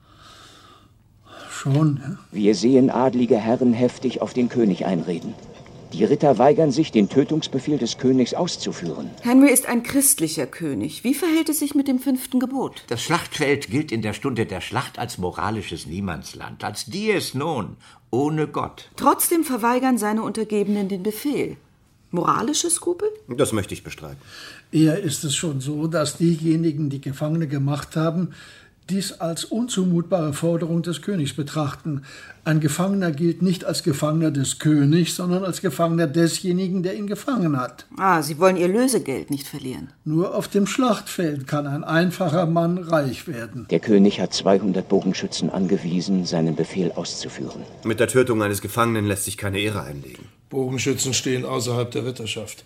Schon, ja. Wir sehen adlige Herren heftig auf den König einreden. Die Ritter weigern sich, den Tötungsbefehl des Königs auszuführen. Henry ist ein christlicher König. Wie verhält es sich mit dem fünften Gebot? Das Schlachtfeld gilt in der Stunde der Schlacht als moralisches Niemandsland, als dies non, ohne Gott. Trotzdem verweigern seine Untergebenen den Befehl. Moralische Skrupel? Das möchte ich bestreiten. Eher ist es schon so, dass diejenigen, die Gefangene gemacht haben, dies als unzumutbare Forderung des Königs betrachten. Ein Gefangener gilt nicht als Gefangener des Königs, sondern als Gefangener desjenigen, der ihn gefangen hat. Ah, Sie wollen Ihr Lösegeld nicht verlieren. Nur auf dem Schlachtfeld kann ein einfacher Mann reich werden. Der König hat zweihundert Bogenschützen angewiesen, seinen Befehl auszuführen. Mit der Tötung eines Gefangenen lässt sich keine Ehre einlegen. Bogenschützen stehen außerhalb der Ritterschaft.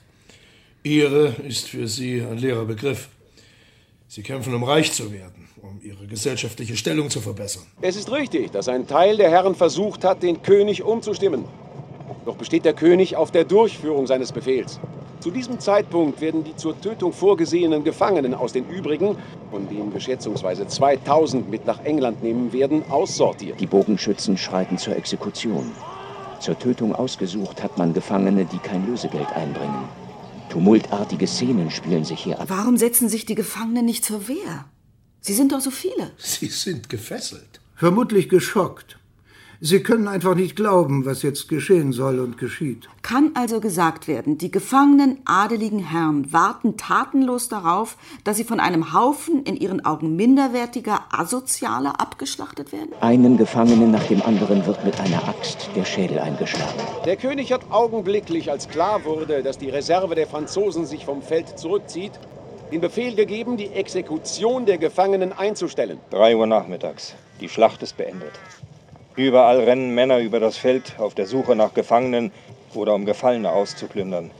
Ehre ist für sie ein leerer Begriff. Sie kämpfen, um reich zu werden, um ihre gesellschaftliche Stellung zu verbessern. Es ist richtig, dass ein Teil der Herren versucht hat, den König umzustimmen. Doch besteht der König auf der Durchführung seines Befehls. Zu diesem Zeitpunkt werden die zur Tötung vorgesehenen Gefangenen aus den übrigen, von denen wir schätzungsweise zweitausend mit nach England nehmen werden, aussortiert. Die Bogenschützen schreiten zur Exekution. Zur Tötung ausgesucht hat man Gefangene, die kein Lösegeld einbringen. Tumultartige Szenen spielen sich hier ab. Warum setzen sich die Gefangenen nicht zur Wehr? Sie sind doch so viele. Sie sind gefesselt. Vermutlich geschockt. Sie können einfach nicht glauben, was jetzt geschehen soll und geschieht. Kann also gesagt werden, die gefangenen adeligen Herren warten tatenlos darauf, dass sie von einem Haufen in ihren Augen minderwertiger Asozialer abgeschlachtet werden? Einen Gefangenen nach dem anderen wird mit einer Axt der Schädel eingeschlagen. Der König hat augenblicklich, als klar wurde, dass die Reserve der Franzosen sich vom Feld zurückzieht, den Befehl gegeben, die Exekution der Gefangenen einzustellen. Drei Uhr nachmittags. Die Schlacht ist beendet. Überall rennen Männer über das Feld auf der Suche nach Gefangenen oder um Gefallene auszuplündern.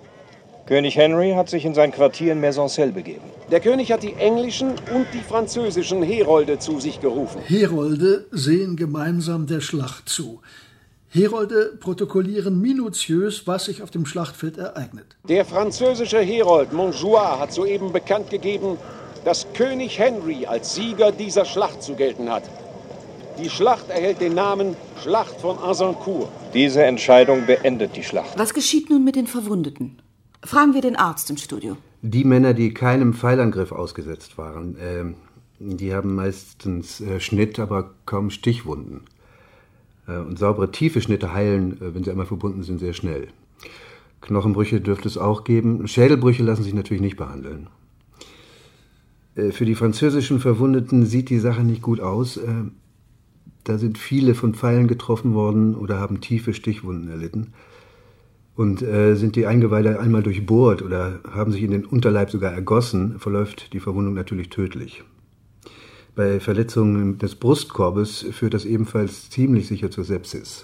König Henry hat sich in sein Quartier in Maisoncelles begeben. Der König hat die englischen und die französischen Herolde zu sich gerufen. Herolde sehen gemeinsam der Schlacht zu. Herolde protokollieren minutiös, was sich auf dem Schlachtfeld ereignet. Der französische Herold Montjoie hat soeben bekannt gegeben, dass König Henry als Sieger dieser Schlacht zu gelten hat. Die Schlacht erhält den Namen Schlacht von Azincourt. Diese Entscheidung beendet die Schlacht. Was geschieht nun mit den Verwundeten? Fragen wir den Arzt im Studio. Die Männer, die keinem Pfeilangriff ausgesetzt waren, äh, die haben meistens äh, Schnitt, aber kaum Stichwunden. Äh, und saubere, tiefe Schnitte heilen, äh, wenn sie einmal verbunden sind, sehr schnell. Knochenbrüche dürfte es auch geben. Schädelbrüche lassen sich natürlich nicht behandeln. Äh, für die französischen Verwundeten sieht die Sache nicht gut aus. Äh, da sind viele von Pfeilen getroffen worden oder haben tiefe Stichwunden erlitten. Und äh, sind die Eingeweide einmal durchbohrt oder haben sich in den Unterleib sogar ergossen, verläuft die Verwundung natürlich tödlich. Bei Verletzungen des Brustkorbes führt das ebenfalls ziemlich sicher zur Sepsis.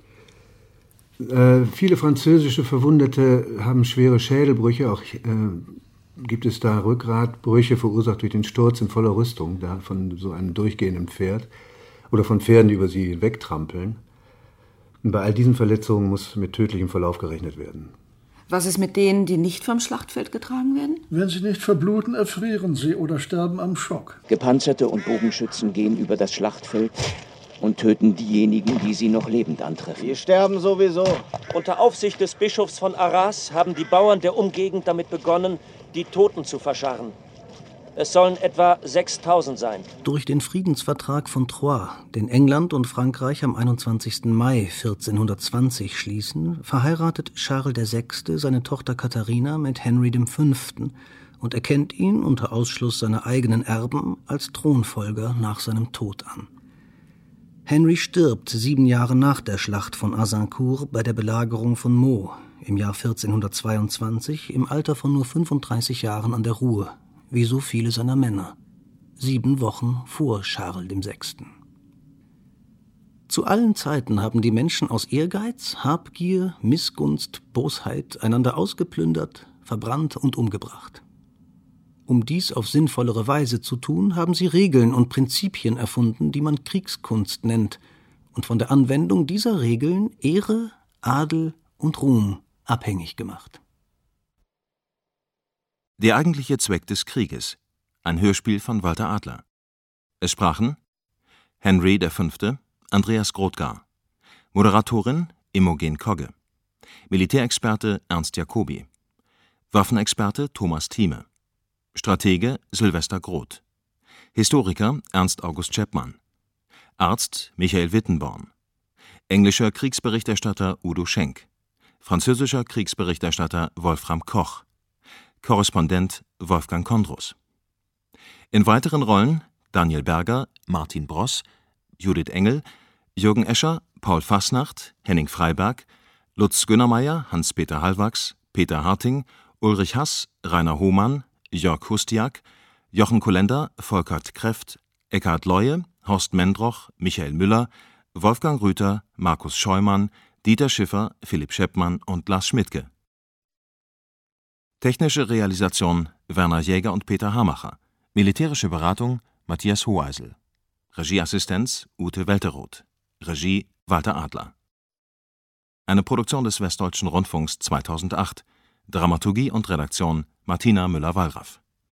Äh, viele französische Verwundete haben schwere Schädelbrüche, auch äh, gibt es da Rückgratbrüche verursacht durch den Sturz in voller Rüstung, da von so einem durchgehenden Pferd oder von Pferden, die über sie wegtrampeln. Und bei all diesen Verletzungen muss mit tödlichem Verlauf gerechnet werden. Was ist mit denen, die nicht vom Schlachtfeld getragen werden? Wenn sie nicht verbluten, erfrieren sie oder sterben am Schock. Gepanzerte und Bogenschützen gehen über das Schlachtfeld und töten diejenigen, die sie noch lebend antreffen. Die sterben sowieso. Unter Aufsicht des Bischofs von Arras haben die Bauern der Umgegend damit begonnen, die Toten zu verscharren. Es sollen etwa sechstausend sein. Durch den Friedensvertrag von Troyes, den England und Frankreich am einundzwanzigsten Mai vierzehnhundertzwanzig schließen, verheiratet Charles der Sechste seine Tochter Katharina mit Henry dem Fünften und erkennt ihn unter Ausschluss seiner eigenen Erben als Thronfolger nach seinem Tod an. Henry stirbt sieben Jahre nach der Schlacht von Azincourt bei der Belagerung von Meaux im Jahr vierzehnhundertzweiundzwanzig im Alter von nur fünfunddreißig Jahren an der Ruhr, wie so viele seiner Männer, sieben Wochen vor Charles dem Sechsten. Zu allen Zeiten haben die Menschen aus Ehrgeiz, Habgier, Missgunst, Bosheit einander ausgeplündert, verbrannt und umgebracht. Um dies auf sinnvollere Weise zu tun, haben sie Regeln und Prinzipien erfunden, die man Kriegskunst nennt, und von der Anwendung dieser Regeln Ehre, Adel und Ruhm abhängig gemacht. Der eigentliche Zweck des Krieges. Ein Hörspiel von Walter Adler. Es sprachen Henry der Fünfte, Andreas Grothgar. Moderatorin Imogen Kogge. Militärexperte Ernst Jacobi. Waffenexperte Thomas Thieme. Stratege Sylvester Groth. Historiker Ernst August Chapman. Arzt Michael Wittenborn. Englischer Kriegsberichterstatter Udo Schenk. Französischer Kriegsberichterstatter Wolfram Koch. Korrespondent Wolfgang Kondrus. In weiteren Rollen Daniel Berger, Martin Bross, Judith Engel, Jürgen Escher, Paul Fasnacht, Henning Freiberg, Lutz Gönnermeier, Hans-Peter Hallwachs, Peter Harting, Ulrich Hass, Rainer Hohmann, Jörg Hustiak, Jochen Kolender, Volkert Kreft, Eckhard Leue, Horst Mendroch, Michael Müller, Wolfgang Rüther, Markus Scheumann, Dieter Schiffer, Philipp Scheppmann und Lars Schmidtke. Technische Realisation Werner Jäger und Peter Hamacher. Militärische Beratung Matthias Hoheisel. Regieassistenz Ute Welteroth. Regie Walter Adler. Eine Produktion des Westdeutschen Rundfunks zweitausendacht. Dramaturgie und Redaktion Martina Müller-Wallraff.